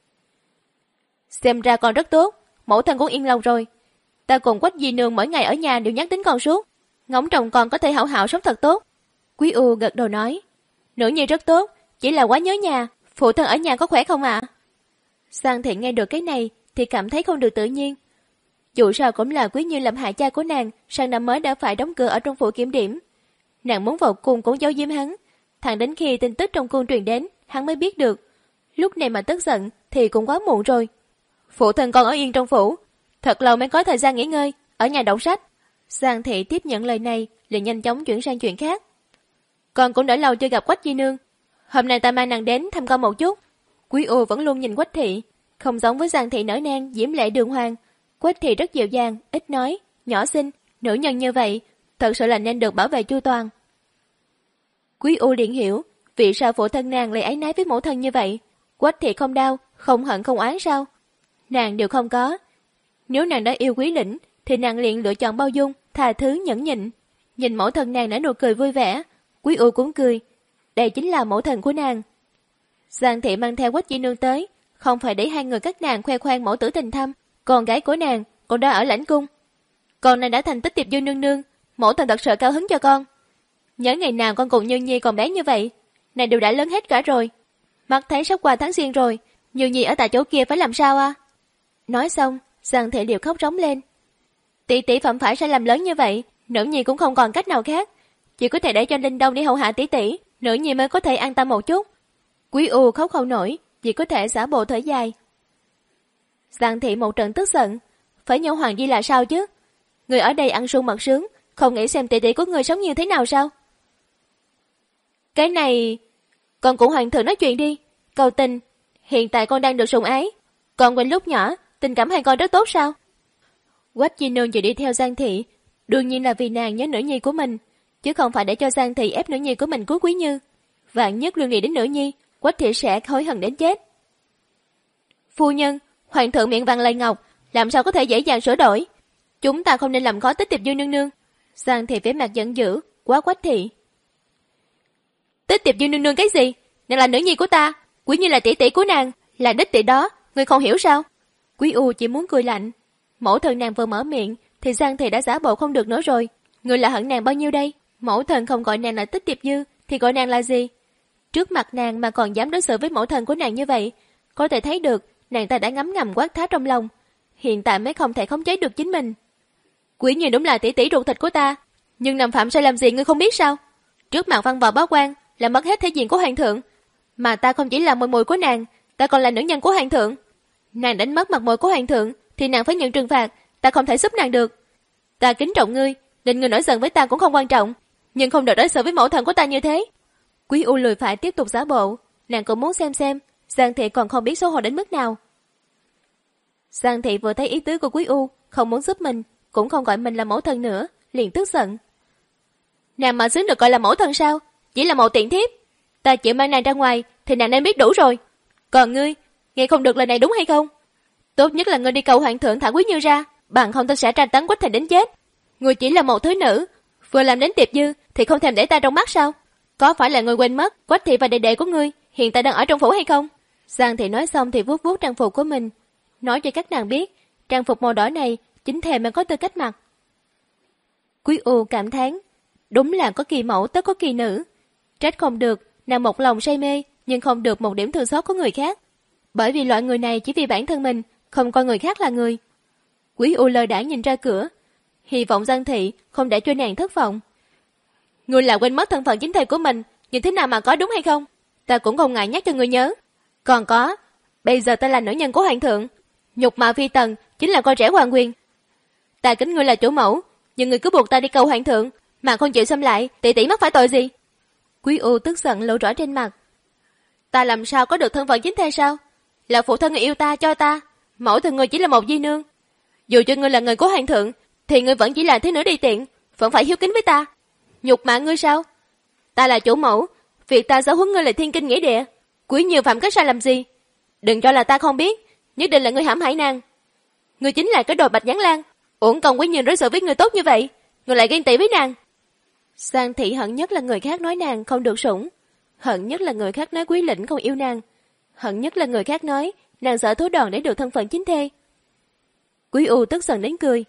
Xem ra con rất tốt, mẫu thân cũng yên lòng rồi. Ta cùng Quách Di Nương mỗi ngày ở nhà đều nhắc đến con suốt, ngóng trông con có thể hảo hảo sống thật tốt. Quý U gật đầu nói. Nữ nhi rất tốt, chỉ là quá nhớ nhà, phụ thân ở nhà có khỏe không ạ? À? Giang Thị nghe được cái này thì cảm thấy không được tự nhiên. Dù sao cũng là Quý Như làm hại cha của nàng, sang năm mới đã phải đóng cửa ở trong phủ kiểm điểm. Nàng muốn vào cung cũng giấu giếm hắn, thẳng đến khi tin tức trong cung truyền đến, hắn mới biết được. Lúc này mà tức giận thì cũng quá muộn rồi. Phụ thân con ở yên trong phủ, thật lâu mới có thời gian nghỉ ngơi, ở nhà đọc sách. Giang Thị tiếp nhận lời này, liền nhanh chóng chuyển sang chuyện khác. Con cũng đã lâu chưa gặp Quách Di Nương, hôm nay ta mang nàng đến thăm con một chút. Quý U vẫn luôn nhìn Quách Thị, không giống với Giang Thị nở nang diễm lệ đường hoàng. Quách Thị rất dịu dàng, ít nói, nhỏ xinh, nữ nhân như vậy, thật sự là nên được bảo vệ chu toàn. Quý U liền hiểu, vì sao phụ thân nàng lại áy náy với mẫu thân như vậy. Quách Thị không đau, không hận không oán sao? Nàng đều không có. Nếu nàng đã yêu Quý Lĩnh, thì nàng liền lựa chọn bao dung, tha thứ nhẫn nhịn. Nhìn mẫu thân nàng nở nụ cười vui vẻ, Quý U cũng cười. Đây chính là mẫu thân của nàng. Giang Thị mang theo Quách Di Nương tới, không phải để hai người các nàng khoe khoang mẫu tử tình thâm, con gái của nàng còn đã ở lãnh cung. Con này đã thành Tích Tiệp Dư nương nương, mẫu thân thật sự cao hứng cho con. Nhớ ngày nào con cùng Như Nhi còn bé như vậy, nàng đều đã lớn hết cả rồi. Mắt thấy sắp qua tháng Giêng rồi, Như Nhi ở tại chỗ kia phải làm sao à? Nói xong, Giang Thị đều khóc rống lên. Tỷ tỷ phạm phải sai lầm lớn như vậy, nữ nhi cũng không còn cách nào khác, chỉ có thể để cho Linh Đông đi hầu hạ tỷ tỷ, nữ nhi mới có thể an tâm một chút. Quý U khóc không nổi, chỉ có thể giả bộ thở dài. Giang Thị một trận tức giận, phải nhổ Hoàng Di là sao chứ? Người ở đây ăn sung mặc sướng, không nghĩ xem tỷ tỷ của người sống như thế nào sao? Cái này, con cũng Hoàng thượng nói chuyện đi. Cầu tình, hiện tại con đang được sủng ái, con quên lúc nhỏ tình cảm hai con rất tốt sao? Quách Di Nương chỉ đi theo Giang Thị, đương nhiên là vì nàng nhớ nữ nhi của mình, chứ không phải để cho Giang Thị ép nữ nhi của mình cứu Quý Như. Vạn nhất lương nghĩ đến nữ nhi, Quách Thị sẽ hối hận đến chết. Phu nhân, Hoàng thượng miệng vàng lời ngọc, làm sao có thể dễ dàng sửa đổi? Chúng ta không nên làm khó Tích Tiệp Dư nương nương. Giang Thị vẻ mặt giận dữ, quá Quách Thị. Tích Tiệp Dư nương nương cái gì? Nàng là nữ nhi của ta, Quý Như là tỷ tỷ của nàng, là đích tỷ đó, ngươi không hiểu sao? Quý U chỉ muốn cười lạnh. Mẫu thân nàng vừa mở miệng thì Giang Thị đã giả bộ không được nữa rồi. Ngươi là hận nàng bao nhiêu đây? Mẫu thân không gọi nàng là Tích Tiệp Dư thì gọi nàng là gì? Trước mặt nàng mà còn dám đối xử với mẫu thân của nàng như vậy, có thể thấy được nàng ta đã ngấm ngầm quát tháo trong lòng, hiện tại mới không thể khống chế được chính mình. Quý Như đúng là tỷ tỷ ruột thịt của ta, nhưng nằm phạm sai làm gì ngươi không biết sao? Trước mặt văn võ bá quan là mất hết thể diện của hoàng thượng, mà ta không chỉ là muội muội của nàng, ta còn là nữ nhân của hoàng thượng. Nàng đánh mất mặt mũi của hoàng thượng thì nàng phải nhận trừng phạt, ta không thể giúp nàng được. Ta kính trọng ngươi, nên ngươi nổi giận với ta cũng không quan trọng, nhưng không được đối xử với mẫu thân của ta như thế. Quý U lười phải tiếp tục giả bộ, nàng cũng muốn xem xem Giang Thị còn không biết xấu hổ đến mức nào. Giang Thị vừa thấy ý tứ của Quý U, không muốn giúp mình, cũng không gọi mình là mẫu thân nữa, liền tức giận. Nàng mà xứng được gọi là mẫu thân sao? Chỉ là một tiện thiếp. Ta chịu mang nàng ra ngoài thì nàng nên biết đủ rồi. Còn ngươi, nghe không được lời này đúng hay không? Tốt nhất là ngươi đi cầu hoàng thượng thả Quý Như ra, bằng không ta sẽ tra tấn Quách Thị đến chết. Ngươi chỉ là một thứ nữ, vừa làm đến tiệp dư thì không thèm để ta trong mắt sao? Có phải là ngươi quên mất Quách Thị và đệ đệ của ngươi hiện tại đang ở trong phủ hay không? Giang Thị nói xong thì vuốt vuốt trang phục của mình, nói cho các nàng biết trang phục màu đỏ này chính thề mà có tư cách mặc. Quý U cảm thán, đúng là có kỳ mẫu tất có kỳ nữ. Trách không được nàng một lòng say mê nhưng không được một điểm thương xót của người khác, bởi vì loại người này chỉ vì bản thân mình, không coi người khác là người. Quý U lơ đãng nhìn ra cửa, hy vọng Giang Thị không để cho nàng thất vọng. Ngươi là quên mất thân phận chính thề của mình, nhưng thế nào mà có, đúng hay không? Ta cũng không ngại nhắc cho ngươi nhớ. Còn có, bây giờ ta là nữ nhân của hoàng thượng, nhục mạ phi tần chính là coi rẻ hoàng quyền. Ta kính ngươi là chủ mẫu, nhưng ngươi cứ buộc ta đi cầu hoàng thượng mà không chịu xâm lại, tỷ tỷ mắc phải tội gì? Quý U tức giận lộ rõ trên mặt. Ta làm sao có được thân phận chính thê sao? Là phụ thân người yêu ta cho ta, mẫu thân ngươi chỉ là một di nương. Dù cho ngươi là người của hoàng thượng thì ngươi vẫn chỉ là thứ nữ đi tiện, vẫn phải hiếu kính với ta. Nhục mạ ngươi sao? Ta là chủ mẫu, việc ta giáo huấn ngươi là thiên kinh nghĩa địa. Quý Như phạm cái sai làm gì? Đừng cho là ta không biết, nhất định là ngươi hãm hại nàng. Ngươi chính là cái đồ Bạch Nhãn Lan, uổng công Quý Như đối xử với ngươi tốt như vậy, ngươi lại ghen tị với nàng. Giang Thị hận nhất là người khác nói nàng không được sủng, hận nhất là người khác nói Quý Lĩnh không yêu nàng, hận nhất là người khác nói nàng sợ thú đòn để được thân phận chính thê. Quý U tức giận đến cười.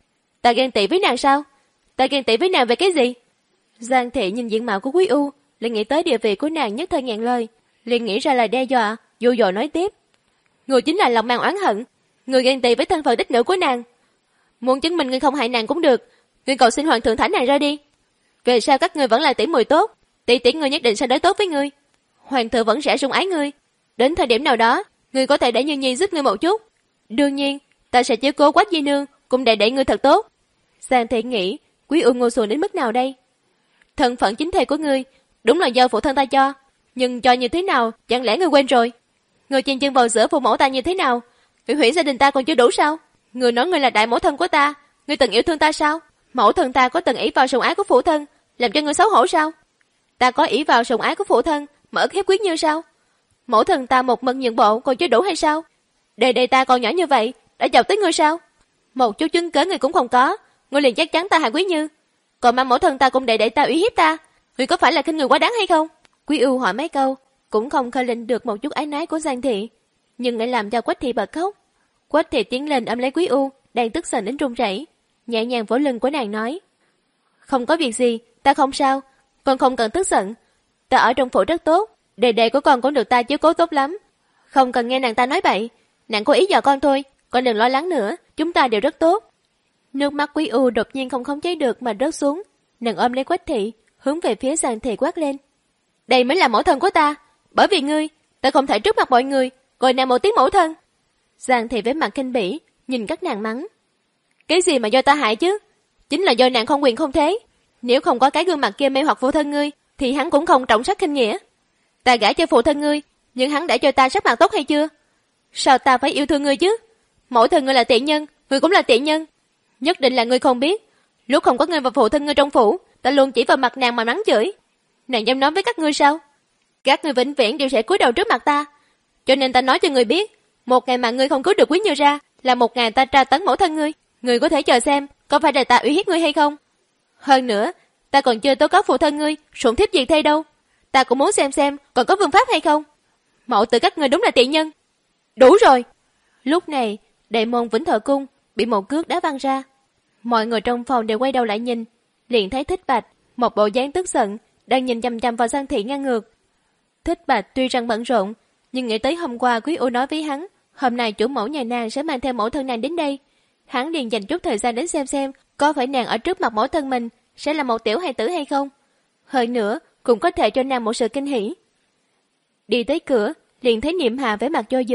Ta ghen tị với nàng sao? Ta ghen tị với nàng về cái gì? Giang Thị nhìn diện mạo của Quý U, liền nghĩ tới địa vị của nàng, nhất thời ngàn lời, liền nghĩ ra lời đe dọa, dụ dỗ nói tiếp. Người chính là lòng mang oán hận, người ghen tị với thân phận đích nữ của nàng. Muốn chứng minh ngươi không hại nàng cũng được, ngươi cầu xin hoàng thượng thả nàng ra đi. Về sau các ngươi vẫn là tỷ muội tốt, tỷ tỷ ngươi nhất định sẽ đối tốt với ngươi. Hoàng thượng vẫn sẽ sủng ái ngươi. Đến thời điểm nào đó, ngươi có thể để Như Nhi giúp ngươi một chút. Đương nhiên, ta sẽ chiếu cố Quách di nương, cùng đệ đệ ngươi thật tốt. Giang Thị nghĩ, Quý U ngu xuẩn đến mức nào đây? Thân phận chính thê của ngươi đúng là do phụ thân ta cho, nhưng cho như thế nào, chẳng lẽ ngươi quên rồi? Ngươi chen chân vào giữa phụ mẫu ta như thế nào? Ngươi hủy gia đình ta còn chưa đủ sao? Ngươi nói ngươi là đại mẫu thân của ta, ngươi từng yêu thương ta sao? Mẫu thân ta có từng ỷ vào sủng ái của phụ thân, làm cho ngươi xấu hổ sao? Ta có ỷ vào sủng ái của phụ thân mà ức hiếp Quý Như sao? Mẫu thân ta một mực nhượng bộ còn chưa đủ hay sao? Đệ đệ ta còn nhỏ như vậy đã chọc tới ngươi sao? Một chút chứng cớ ngươi cũng không có, ngươi liền chắc chắn ta hại Quý Như. Còn mang mẫu thân ta cùng đệ đệ ta uy hiếp ta, ngươi có phải là khinh người quá đáng hay không? Quý U hỏi mấy câu cũng không khơi lên được một chút ái nái của Giang Thị, nhưng lại làm cho Quách Thị bật khóc. Quách Thị tiến lên ôm lấy Quý U, đang tức giận đến run rẩy, nhẹ nhàng vỗ lưng của nàng nói: không có việc gì, ta không sao, con không cần tức giận, ta ở trong phủ rất tốt, đệ đệ của con cũng được ta chiếu cố tốt lắm, không cần nghe nàng ta nói bậy, nàng cố ý dò con thôi, con đừng lo lắng nữa, chúng ta đều rất tốt. Nước mắt Quý U đột nhiên không khống chế được mà rớt xuống, nàng ôm lấy Quách Thị, hướng về phía Giang Thị quát lên: đây mới là mẫu thân của ta, bởi vì ngươi, ta không thể trước mặt mọi người gọi nàng một tiếng mẫu thân. Giang Thị với mặt khinh bỉ nhìn các nàng mắng: cái gì mà do ta hại chứ? Chính là do nàng không quyền không thế. Nếu không có cái gương mặt kia mê hoặc phụ thân ngươi, thì hắn cũng không trọng sắc khinh nghĩa. Ta gả cho phụ thân ngươi, nhưng hắn đã cho ta sắc mặt tốt hay chưa? Sao ta phải yêu thương ngươi chứ? Mẫu thân ngươi là tiện nhân, ngươi cũng là tiện nhân. Nhất định là ngươi không biết, lúc không có ngươi và phụ thân ngươi trong phủ, ta luôn chỉ vào mặt nàng mà mắng chửi. Nàng dám nói với các ngươi sao? Các ngươi vĩnh viễn đều sẽ cúi đầu trước mặt ta. Cho nên ta nói cho ngươi biết, một ngày mà ngươi không cứu được Quý Như ra, là một ngày ta tra tấn mẫu thân ngươi. Ngươi có thể chờ xem có phải là ta uy hiếp ngươi hay không. Hơn nữa, ta còn chưa tố cáo phụ thân ngươi sủng thiếp gì thay đâu. Ta cũng muốn xem xem còn có vương pháp hay không. Mẫu tử các ngươi đúng là tiện nhân. Đủ rồi. Lúc này, đại môn Vĩnh Thọ Cung bị một cước đá văng ra. Mọi người trong phòng đều quay đầu lại nhìn, liền thấy Thích Bạch, một bộ dáng tức giận, đang nhìn chăm chăm vào Giang Thị ngang ngược. Thích Bạch tuy rằng bận rộn, nhưng nghĩ tới hôm qua Quý U nói với hắn, hôm nay chủ mẫu nhà nàng sẽ mang theo mẫu thân nàng đến đây. Hắn liền dành chút thời gian đến xem xem có phải nàng ở trước mặt mẫu thân mình sẽ là một tiểu hài tử hay không. Hơn nữa, cũng có thể cho nàng một sự kinh hỉ. Đi tới cửa, liền thấy Niệm Hà với mặt do dự,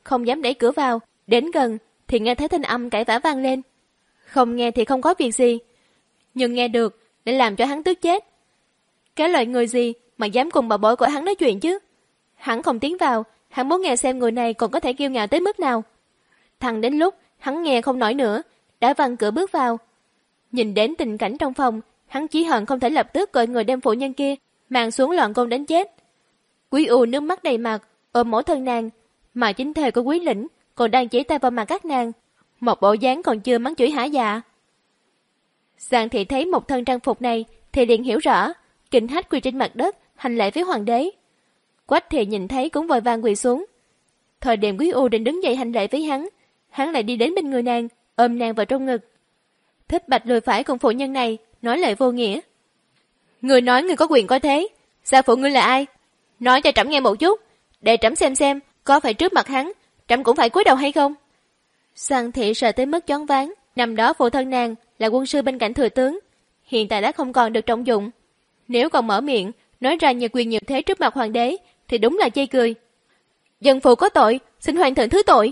không dám đẩy cửa vào. Đến gần thì nghe thấy thanh âm cãi vã vang lên. Không nghe thì không có việc gì, nhưng nghe được để làm cho hắn tức chết. Cái loại người gì mà dám cùng bà bối của hắn nói chuyện chứ? Hắn không tiến vào, hắn muốn nghe xem người này còn có thể kiêu ngạo tới mức nào. Thằng đến lúc hắn nghe không nổi nữa, đã văng cửa bước vào. Nhìn đến tình cảnh trong phòng, hắn chỉ hận không thể lập tức gọi người đem phụ nhân kia mang xuống loạn côn đánh chết. Quý U nước mắt đầy mặt ôm mẫu thân nàng, mà chính thề của Quý Lĩnh còn đang chỉ tay vào mặt các nàng, một bộ dáng còn chưa mắng chửi hả dạ. Giang Thị thấy một thân trang phục này thì liền hiểu rõ, kinh hách quỳ trên mặt đất hành lễ với hoàng đế. Quách Thị nhìn thấy cũng vội vàng quỳ xuống. Thời điểm Quý U định đứng dậy hành lễ với hắn, hắn lại đi đến bên người nàng, ôm nàng vào trong ngực. Thích Bạch lùi phải cùng phụ nhân này nói lời vô nghĩa. Người nói người có quyền có thế, sao phụ ngươi là ai? Nói cho trẫm nghe một chút, để trẫm xem xem có phải trước mặt hắn trẫm cũng phải cúi đầu hay không. Giang Thị sợ tới mức choáng váng. Năm đó phụ thân nàng là quân sư bên cạnh thừa tướng, hiện tại đã không còn được trọng dụng. Nếu còn mở miệng nói ra nhiều quyền nhiều thế trước mặt hoàng đế thì đúng là chê cười. Dân phụ có tội, xin hoàng thượng thứ tội.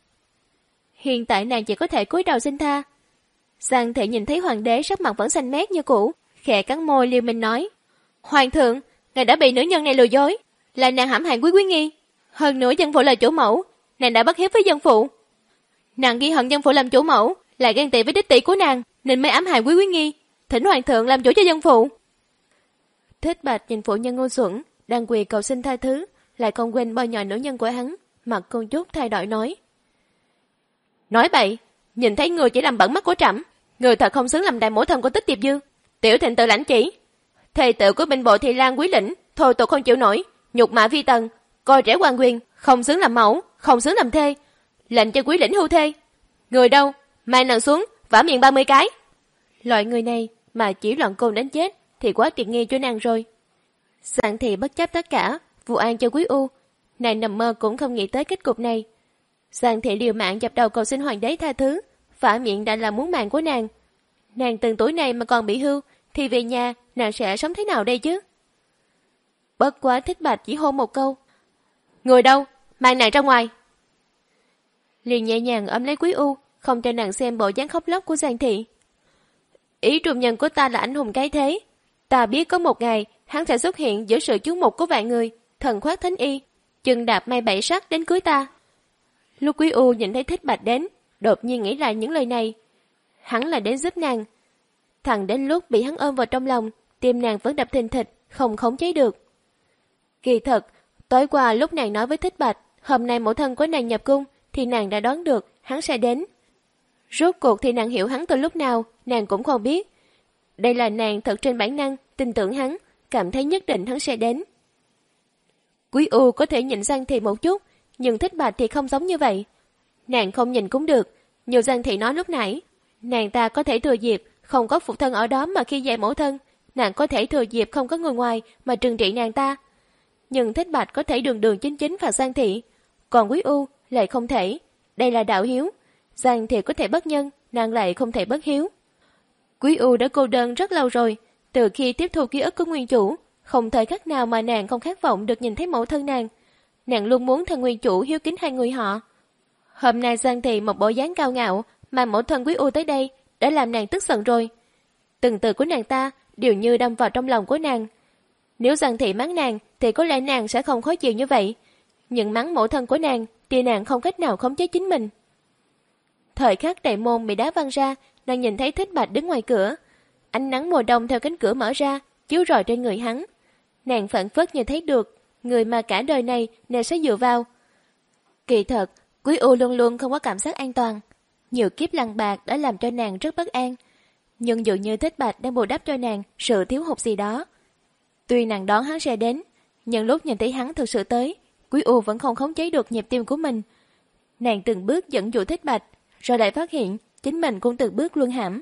Hiện tại nàng chỉ có thể cúi đầu xin tha. Giang Thị nhìn thấy hoàng đế sắc mặt vẫn xanh mét như cũ, khẽ cắn môi liều mình nói: Hoàng thượng, ngài đã bị nữ nhân này lừa dối, là nàng hãm hại Quý Quý Nghi. Hơn nữa dân phụ là chủ mẫu, nàng đã bất hiếu với dân phụ. Nàng ghi hận dân phụ làm chủ mẫu, lại ghen tị với đích tỷ của nàng, nên mới ám hại Quý Quý Nghi. Thỉnh hoàng thượng làm chủ cho dân phụ. Thích Bạch nhìn phụ nhân ngu xuẩn đang quỳ cầu xin tha thứ, lại không quên bôi nhọ nữ nhân của hắn, mặt con chút thay đổi nói: Nói bậy, nhìn thấy người chỉ làm bẩn mắt của trẫm, người thật không xứng làm đại mẫu thân của Tích Tiệp Dư. Tiểu thịnh tự lãnh chỉ, thề tự của binh bộ Thị Lang Quý Lĩnh, thôi tục không chịu nổi, nhục mạ phi tần, coi rẻ quan quyền, không xứng làm mẫu, không xứng làm thê, lệnh cho Quý Lĩnh hưu thê. Người đâu, mang nàng xuống, vả miệng ba mươi cái. Loại người này mà chỉ loạn côn đánh chết thì quá tiện nghi cho nàng rồi. Giang Thị bất chấp tất cả, vụ an cho Quý U, nàng nằm mơ cũng không nghĩ tới kết cục này. Giang Thị liều mạng dập đầu cầu xin hoàng đế tha thứ, vả miệng đã là muốn mạng của nàng. Nàng từng tuổi này mà còn bị hưu, thì về nhà nàng sẽ sống thế nào đây chứ? Bất quá Thích Bạch chỉ hôn một câu: Người đâu, mang nàng ra ngoài. Liền nhẹ nhàng ôm lấy Quý U, không cho nàng xem bộ dáng khóc lóc của Giang Thị. Ý trùm nhân của ta là anh hùng cái thế, ta biết có một ngày hắn sẽ xuất hiện giữa sự chú mục của vạn người, thần khoác thánh y, chân đạp mây bảy sắc đến cưới ta. Lúc Quý U nhìn thấy Thích Bạch đến, đột nhiên nghĩ lại những lời này. Hắn là đến giúp nàng. Thằng đến lúc bị hắn ôm vào trong lòng, tim nàng vẫn đập thình thịch, không khống chế được. Kỳ thật, tối qua lúc nàng nói với Thích Bạch hôm nay mẫu thân của nàng nhập cung, thì nàng đã đoán được hắn sẽ đến. Rốt cuộc thì nàng hiểu hắn từ lúc nào, nàng cũng không biết. Đây là nàng thật trên bản năng tin tưởng hắn, cảm thấy nhất định hắn sẽ đến. Quý U có thể nhìn Giang Thị một chút, nhưng Thích Bạch thì không giống như vậy. Nàng không nhìn cũng được, như Giang Thị nói lúc nãy, nàng ta có thể thừa dịp không có phụ thân ở đó mà khi dạy mẫu thân, nàng có thể thừa dịp không có người ngoài mà trừng trị nàng ta. Nhưng Thích Bạch có thể đường đường chính chính phạt Giang Thị, còn Quý U lại không thể. Đây là đạo hiếu, Giang Thị có thể bất nhân, nàng lại không thể bất hiếu. Quý U đã cô đơn rất lâu rồi, từ khi tiếp thu ký ức của nguyên chủ, không thời khắc nào mà nàng không khát vọng được nhìn thấy mẫu thân nàng. Nàng luôn muốn thân nguyên chủ hiếu kính hai người họ. Hôm nay Giang Thị một bộ dáng cao ngạo mà mẫu thân Quý U tới đây đã làm nàng tức giận rồi. Từng từ của nàng ta đều như đâm vào trong lòng của nàng. Nếu Giang Thị mắng nàng thì có lẽ nàng sẽ không khó chịu như vậy, nhưng mắng mẫu thân của nàng thì nàng không cách nào khống chế chính mình. Thời khắc đại môn bị đá văng ra, nàng nhìn thấy Thích Bạch đứng ngoài cửa. Ánh nắng mùa đông theo cánh cửa mở ra chiếu rọi trên người hắn. Nàng phản phất như thấy được người mà cả đời này nàng sẽ dựa vào. Kỳ thật, Quý U luôn luôn không có cảm giác an toàn. Nhiều kiếp lằng bạc đã làm cho nàng rất bất an. Nhưng dường như Thích Bạch đang bù đắp cho nàng sự thiếu hụt gì đó. Tuy nàng đoán hắn sẽ đến, nhưng lúc nhìn thấy hắn thực sự tới, Quý U vẫn không khống chế được nhịp tim của mình. Nàng từng bước dẫn dụ Thích Bạch, rồi lại phát hiện chính mình cũng từng bước luân hãm.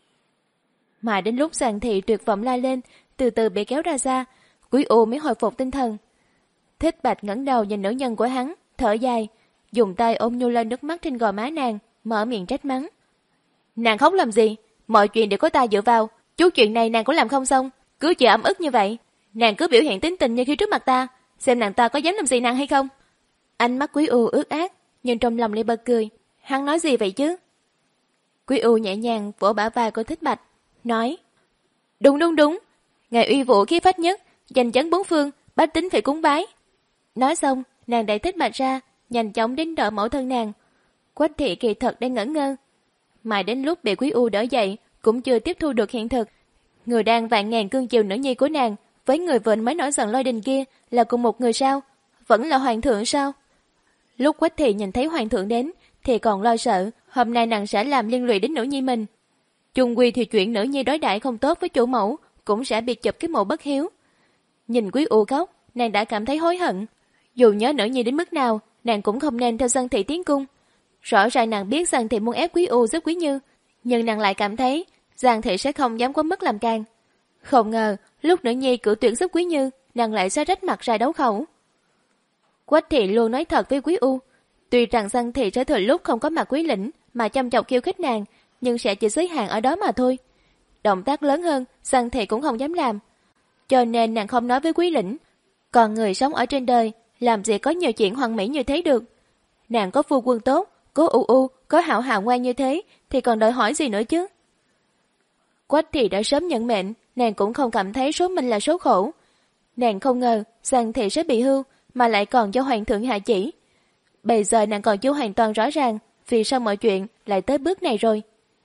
Mà đến lúc Giang Thị tuyệt vọng la lên, từ từ bị kéo ra xa, Quý U mới hồi phục tinh thần. Thích Bạch ngẩng đầu nhìn nữ nhân của hắn, thở dài, dùng tay ôm nhu lên nước mắt trên gò má nàng, mở miệng trách mắng. Nàng khóc làm gì? Mọi chuyện đều có ta dựa vào, chút chuyện này nàng cũng làm không xong, cứ chịu ấm ức như vậy. Nàng cứ biểu hiện tính tình như khi trước mặt ta, xem nàng ta có dám làm gì nàng hay không. Ánh mắt Quý U ướt át, nhưng trong lòng lại bật cười. Hắn nói gì vậy chứ? Quý U nhẹ nhàng vỗ bả vai của Thích Bạch, nói: Đúng đúng đúng, ngài uy vũ khí phách nhất, danh chấn bốn phương, bách tính phải cúng bái. Nói xong, nàng đẩy Thích Bạch ra, nhanh chóng đến đỡ mẫu thân nàng. Quách thị kỳ thật đang ngẩn ngơ. Mãi đến lúc bị Quý U đỡ dậy, cũng chưa tiếp thu được hiện thực. Người đang vạn ngàn cương chiều nữ nhi của nàng, với người vợ mới nổi giận lôi đình kia là cùng một người sao? Vẫn là hoàng thượng sao? Lúc Quách thị nhìn thấy hoàng thượng đến, thì còn lo sợ hôm nay nàng sẽ làm liên lụy đến nữ nhi mình. Chung quy thì chuyện nữ nhi đối đãi không tốt với chủ mẫu cũng sẽ bị chụp cái mộ bất hiếu. Nhìn Quý U khóc, nàng đã cảm thấy hối hận. Dù nhớ nữ nhi đến mức nào, nàng cũng không nên theo Giang thị tiến cung. Rõ ràng nàng biết Giang thị muốn ép Quý U giúp Quý Như, nhưng nàng lại cảm thấy Giang thị sẽ không dám quá mức làm càng. Không ngờ lúc nữ nhi cử tuyển giúp Quý Như, nàng lại sẽ rách mặt ra đấu khẩu. Quách thị luôn nói thật với Quý U. Tuy rằng Giang thị sẽ thừa lúc không có mặt Quý lĩnh mà chăm chọc khiêu khích nàng, nhưng sẽ chỉ giới hạn ở đó mà thôi. Động tác lớn hơn, Giang thị cũng không dám làm. Cho nên nàng không nói với Quý lĩnh. Còn người sống ở trên đời, làm gì có nhiều chuyện hoàn mỹ như thế được. Nàng có phu quân tốt, có U U, có Hạo Hạo ngoan như thế, thì còn đòi hỏi gì nữa chứ? Quách thị đã sớm nhận mệnh, nàng cũng không cảm thấy số mình là số khổ. Nàng không ngờ Giang thị sẽ bị hưu, mà lại còn cho hoàng thượng hạ chỉ. Bây giờ nàng còn chưa hoàn toàn rõ ràng vì sao mọi chuyện lại tới bước này rồi.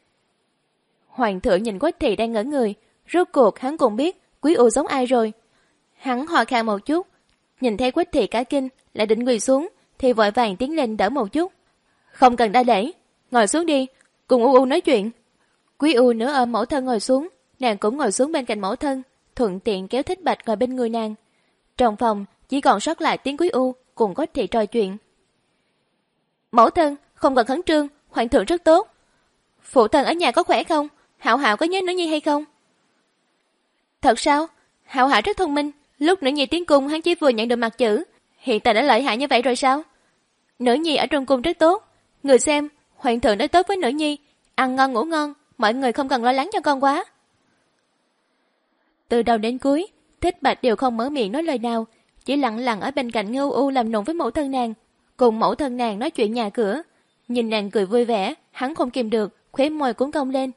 Hoàng thượng nhìn Quách thị đang ngẩn người, rốt cuộc hắn cũng biết Quý U giống ai rồi. Hắn ho khan một chút, nhìn thấy Quách thị cả kinh, lại định quỳ xuống, thì vội vàng tiến lên đỡ một chút. Không cần đa lễ, ngồi xuống đi, cùng U U nói chuyện. Quý U nữa ôm mẫu thân ngồi xuống, nàng cũng ngồi xuống bên cạnh mẫu thân, thuận tiện kéo Thích Bạch ngồi bên người nàng. Trong phòng chỉ còn sót lại tiếng Quý U cùng Quách thị trò chuyện. Mẫu thân, không cần khẩn trương, hoàng thượng rất tốt. Phụ thân ở nhà có khỏe không? Hạo Hạo có nhớ nữ nhi hay không? Thật sao? Hạo Hạo rất thông minh, lúc nữ nhi tiến cung hắn chỉ vừa nhận được mặt chữ, hiện tại đã lợi hại như vậy rồi sao? Nữ nhi ở trong cung rất tốt, người xem, hoàng thượng đã tốt với nữ nhi, ăn ngon ngủ ngon, mọi người không cần lo lắng cho con quá. Từ đầu đến cuối, Thích Bạch đều không mở miệng nói lời nào, chỉ lặng lặng ở bên cạnh Ngưu U làm nũng với mẫu thân nàng, cùng mẫu thân nàng nói chuyện nhà cửa. Nhìn nàng cười vui vẻ, hắn không kìm được, khóe môi cũng cong lên.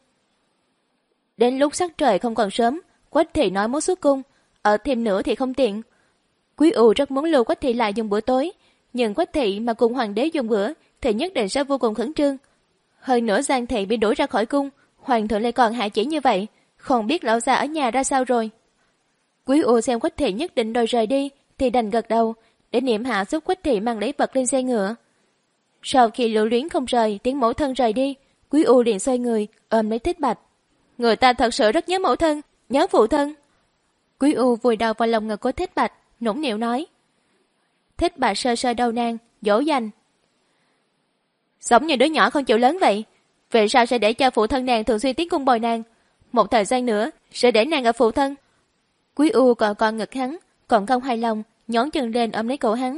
Đến lúc sắc trời không còn sớm, Quách thị nói muốn xuất cung, ở thêm nữa thì không tiện. Quý U rất muốn lưu Quách thị lại dùng bữa tối, nhưng Quách thị mà cùng hoàng đế dùng bữa thì nhất định sẽ vô cùng khẩn trương. Hơn nữa Giang thị bị đuổi ra khỏi cung, hoàng thượng lại còn hạ chỉ như vậy, không biết lão già ở nhà ra sao rồi. Quý U xem Quách thị nhất định đòi rời đi thì đành gật đầu, để niệm hạ giúp Quách thị mang lấy vật lên xe ngựa. Sau khi lưu luyến không rời, tiếng mẫu thân rời đi, Quý U liền xoay người ôm lấy Thích Bạch. Người ta thật sự rất nhớ mẫu thân, nhớ phụ thân. Quý U vùi đầu vào lòng ngực của Thích Bạch, nũng nịu nói. Thích Bạch sơ sơ đầu nàng, dỗ dành. Giống như đứa nhỏ không chịu lớn vậy, về sau sẽ để cho phụ thân nàng thường xuyên tiến cung bồi nàng, một thời gian nữa sẽ để nàng gặp phụ thân. Quý U còn còn ngực hắn, còn không hài lòng, nhón chân lên ôm lấy cổ hắn.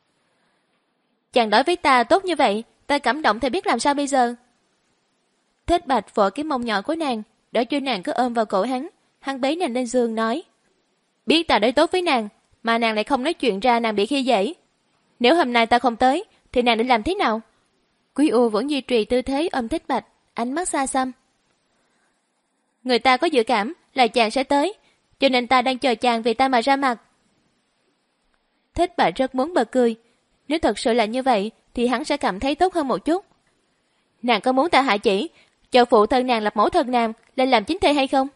Chàng đối với ta tốt như vậy, ta cảm động thì biết làm sao bây giờ. Thích Bạch vỗ cái mông nhỏ của nàng, đỡ cho nàng cứ ôm vào cổ hắn, hắn bế nàng lên giường nói. Biết ta đối tốt với nàng, mà nàng lại không nói chuyện ra, nàng bị khi dễ. Nếu hôm nay ta không tới, thì nàng định làm thế nào? Quý U vẫn duy trì tư thế ôm Thích Bạch, ánh mắt xa xăm. Người ta có dự cảm là chàng sẽ tới, cho nên ta đang chờ chàng vì ta mà ra mặt. Thích Bạch rất muốn bật cười. Nếu thật sự là như vậy, thì hắn sẽ cảm thấy tốt hơn một chút. Nàng có muốn ta hạ chỉ, cho phụ thân nàng lập mẫu thân nàng lên làm chính thê hay không?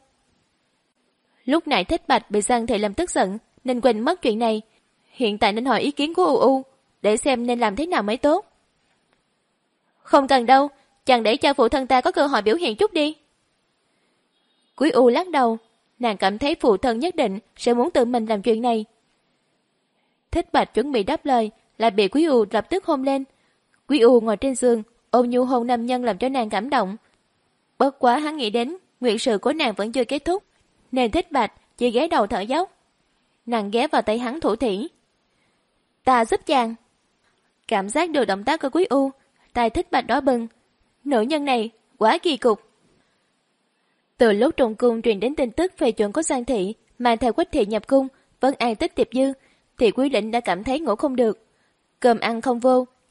Lúc nãy Thích Bạch bị Giang thị làm tức giận, nên quên mất chuyện này. Hiện tại nên hỏi ý kiến của U U, để xem nên làm thế nào mới tốt. Không cần đâu, chàng để cho phụ thân ta có cơ hội biểu hiện chút đi. Quý U lắc đầu, nàng cảm thấy phụ thân nhất định sẽ muốn tự mình làm chuyện này. Thích Bạch chuẩn bị đáp lời, lại bị Quý U lập tức hôn lên. Quý U ngồi trên giường, ôm nhu hôn nam nhân làm cho nàng cảm động. Bất quá hắn nghĩ đến nguyện sự của nàng vẫn chưa kết thúc, nên Thích Bạch chỉ ghé đầu thở dốc. Nàng ghé vào tay hắn thủ thỉ. Ta giúp chàng. Cảm giác được động tác của Quý U, tay Thích Bạch đỏ bừng. Nữ nhân này quá kỳ cục. Từ lúc trong cung truyền đến tin tức về chuyện của Giang thị mang theo Quách thị nhập cung, vẫn an tích tiệp dư, thì Quý lĩnh đã cảm thấy ngủ không được. Cơm ăn không vô,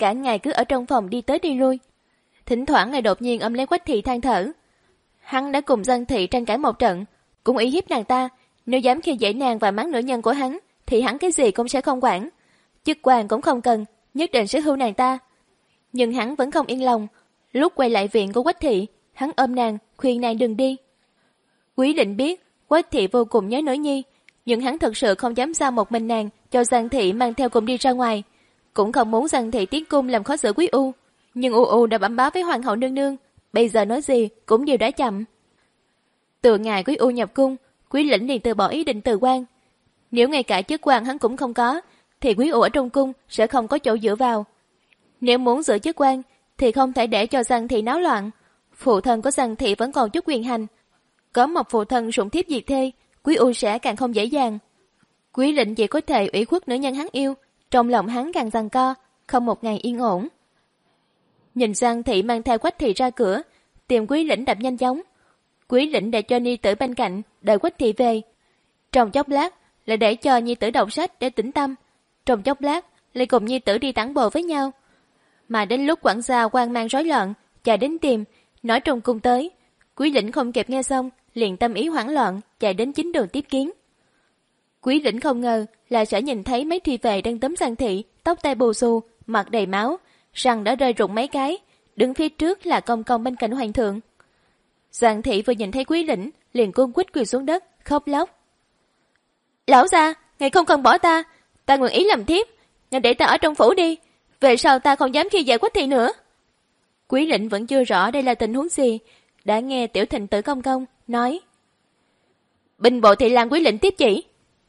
cả ngày cứ ở trong phòng đi tới đi lui. Thỉnh thoảng lại đột nhiên ôm lấy Quách Thị than thở. Hắn đã cùng Giang Thị tranh cãi một trận, cũng ý hiếp nàng ta, nếu dám khi dễ nàng và mắng nữ nhân của hắn, thì hắn cái gì cũng sẽ không quản. Chức quan cũng không cần, nhất định sẽ hưu nàng ta. Nhưng hắn vẫn không yên lòng. Lúc quay lại viện của Quách Thị, hắn ôm nàng, khuyên nàng đừng đi. Quý Lĩnh biết Quách Thị vô cùng nhớ nữ nhi, nhưng hắn thật sự không dám giao một mình nàng cho Giang Thị mang theo cùng đi ra ngoài, cũng không muốn Giang Thị tiến cung làm khó xử Quý U. Nhưng U U đã bẩm báo với hoàng hậu nương nương, bây giờ nói gì cũng đều đã chậm. Từ ngày Quý U nhập cung, Quý Lĩnh liền từ bỏ ý định từ quan. Nếu ngay cả chức quan hắn cũng không có, thì Quý U ở trong cung sẽ không có chỗ dựa vào. Nếu muốn giữ chức quan, thì không thể để cho Giang Thị náo loạn. Phụ thân của Giang Thị vẫn còn chút quyền hành. Có một phụ thân sủng thiếp diệt thê, Quý U sẽ càng không dễ dàng. Quý Lĩnh chỉ có thể ủy khuất nữ nhân hắn yêu, trong lòng hắn càng giằng co, không một ngày yên ổn. Nhìn Giang Thị mang theo Quách Thị ra cửa, tìm Quý Lĩnh đập nhanh chóng. Quý Lĩnh để cho nhi tử bên cạnh, đợi Quách Thị về. Trong chốc lát, lại để cho nhi tử đọc sách để tĩnh tâm. Trong chốc lát, lại cùng nhi tử đi tản bộ với nhau. Mà đến lúc quản gia hoang mang rối loạn, chạy đến tìm, nói trong cung tới. Quý Lĩnh không kịp nghe xong, liền tâm ý hoảng loạn, chạy đến chính đường tiếp kiến. Quý Lĩnh không ngờ là sẽ nhìn thấy mấy thi vệ đang tóm Giang Thị, tóc tai bù xù, mặt đầy máu, răng đã rơi rụng mấy cái, đứng phía trước là công công bên cạnh hoàng thượng. Giang Thị vừa nhìn thấy Quý Lĩnh, liền cung quýt quỳ xuống đất, khóc lóc. Lão gia, ngài không cần bỏ ta, ta nguyện ý làm thiếp, ngài để ta ở trong phủ đi, về sau ta không dám khi dễ Quách Thị nữa. Quý Lĩnh vẫn chưa rõ đây là tình huống gì, đã nghe tiểu thịnh tử công công nói: Binh bộ thị lang Quý Lĩnh tiếp chỉ.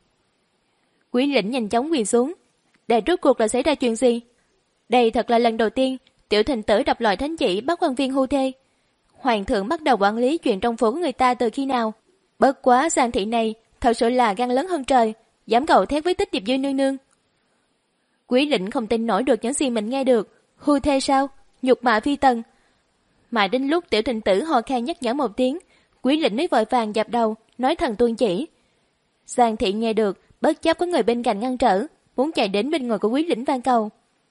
Quý Lĩnh nhanh chóng quỳ xuống. Đây rốt cuộc là xảy ra chuyện gì? Đây thật là lần đầu tiên tiểu thịnh tử đọc loại thánh chỉ bắt quan viên hưu thê. Hoàng thượng bắt đầu quản lý chuyện trong phố người ta từ khi nào? Bất quá Giang Thị này thật sự là gan lớn hơn trời, dám cầu thét với Tích Diệp Dư nương nương. Quý Lĩnh không tin nổi được những gì mình nghe được. Hưu thê sao? Nhục mạ phi tần. Mà đến lúc tiểu thịnh tử ho khan nhắc nhở một tiếng, Quý Lĩnh mới vội vàng dập đầu, nói thần tuân chỉ. Giang Thị nghe được, bất chấp có người bên cạnh ngăn trở, muốn chạy đến bên người của Quý Lĩnh van cầu.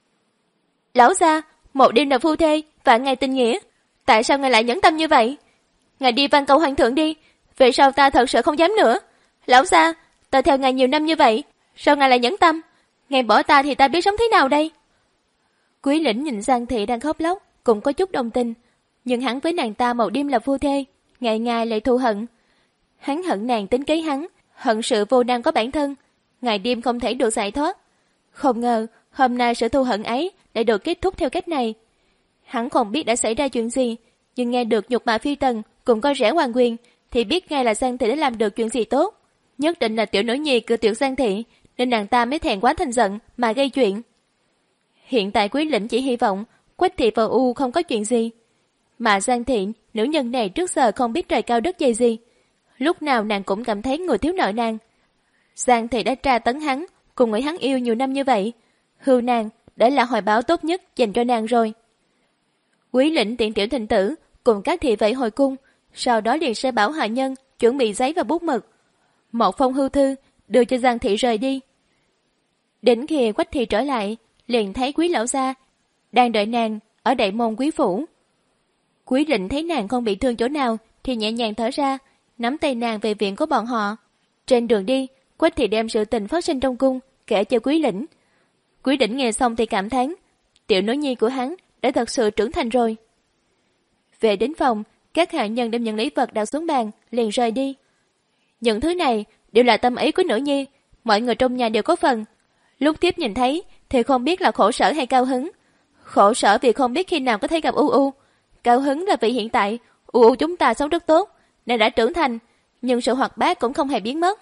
Lão gia, một đêm là phu thê, vạn ngày tình nghĩa, tại sao ngài lại nhẫn tâm như vậy? Ngài đi van cầu hoàng thượng đi, về sau ta thật sự không dám nữa. Lão gia, ta theo ngài nhiều năm như vậy, sao ngài lại nhẫn tâm? Ngài bỏ ta thì ta biết sống thế nào đây? Quý Lĩnh nhìn Giang Thị đang khóc lóc, cũng có chút đồng tình, nhưng hắn với nàng ta một đêm là phu thê, ngày ngày lại thù hận. Hắn hận nàng tính kế hắn, hận sự vô năng có bản thân, ngày đêm không thể được giải thoát. Không ngờ hôm nay sự thù hận ấy lại được kết thúc theo cách này. Hắn không biết đã xảy ra chuyện gì, nhưng nghe được nhục mạ phi tần cùng coi rẻ hoàng quyền thì biết ngay là Giang Thị đã làm được chuyện gì tốt. Nhất định là tiểu nữ nhi cự tuyệt Giang Thị, nên nàng ta mới thẹn quá thành giận mà gây chuyện. Hiện tại Quý Lĩnh chỉ hy vọng Quách Thị và U không có chuyện gì, mà Giang Thị, nữ nhân này trước giờ không biết trời cao đất dày gì, lúc nào nàng cũng cảm thấy người thiếu nợ nàng. Giang Thị đã tra tấn hắn, cùng người hắn yêu nhiều năm như vậy, hưu nàng đã là hồi báo tốt nhất dành cho nàng rồi. Quý Lĩnh tiện tiểu thịnh tử cùng các thị vệ hồi cung, sau đó liền sẽ bảo hạ nhân chuẩn bị giấy và bút mực, một phong hưu thư đưa cho Giang Thị rời đi. Đến khi Quách Thị trở lại, liền thấy Quý lão gia đang đợi nàng ở đại môn quý phủ. Quý Lĩnh thấy nàng không bị thương chỗ nào thì nhẹ nhàng thở ra, nắm tay nàng về viện của bọn họ. Trên đường đi, Quách Thị đem sự tình phát sinh trong cung kể cho Quý Lĩnh. Quý Lĩnh nghe xong thì cảm thán, tiểu nữ nhi của hắn đã thật sự trưởng thành rồi. Về đến phòng, các hạ nhân đem những lý vật đặt xuống bàn, liền rời đi. Những thứ này đều là tâm ý của nữ nhi, mọi người trong nhà đều có phần. Lúc tiếp nhìn thấy thì không biết là khổ sở hay cao hứng. Khổ sở vì không biết khi nào có thể gặp U U, cao hứng là vì hiện tại U U chúng ta sống rất tốt, nên đã trưởng thành, nhưng sự hoạt bát cũng không hề biến mất.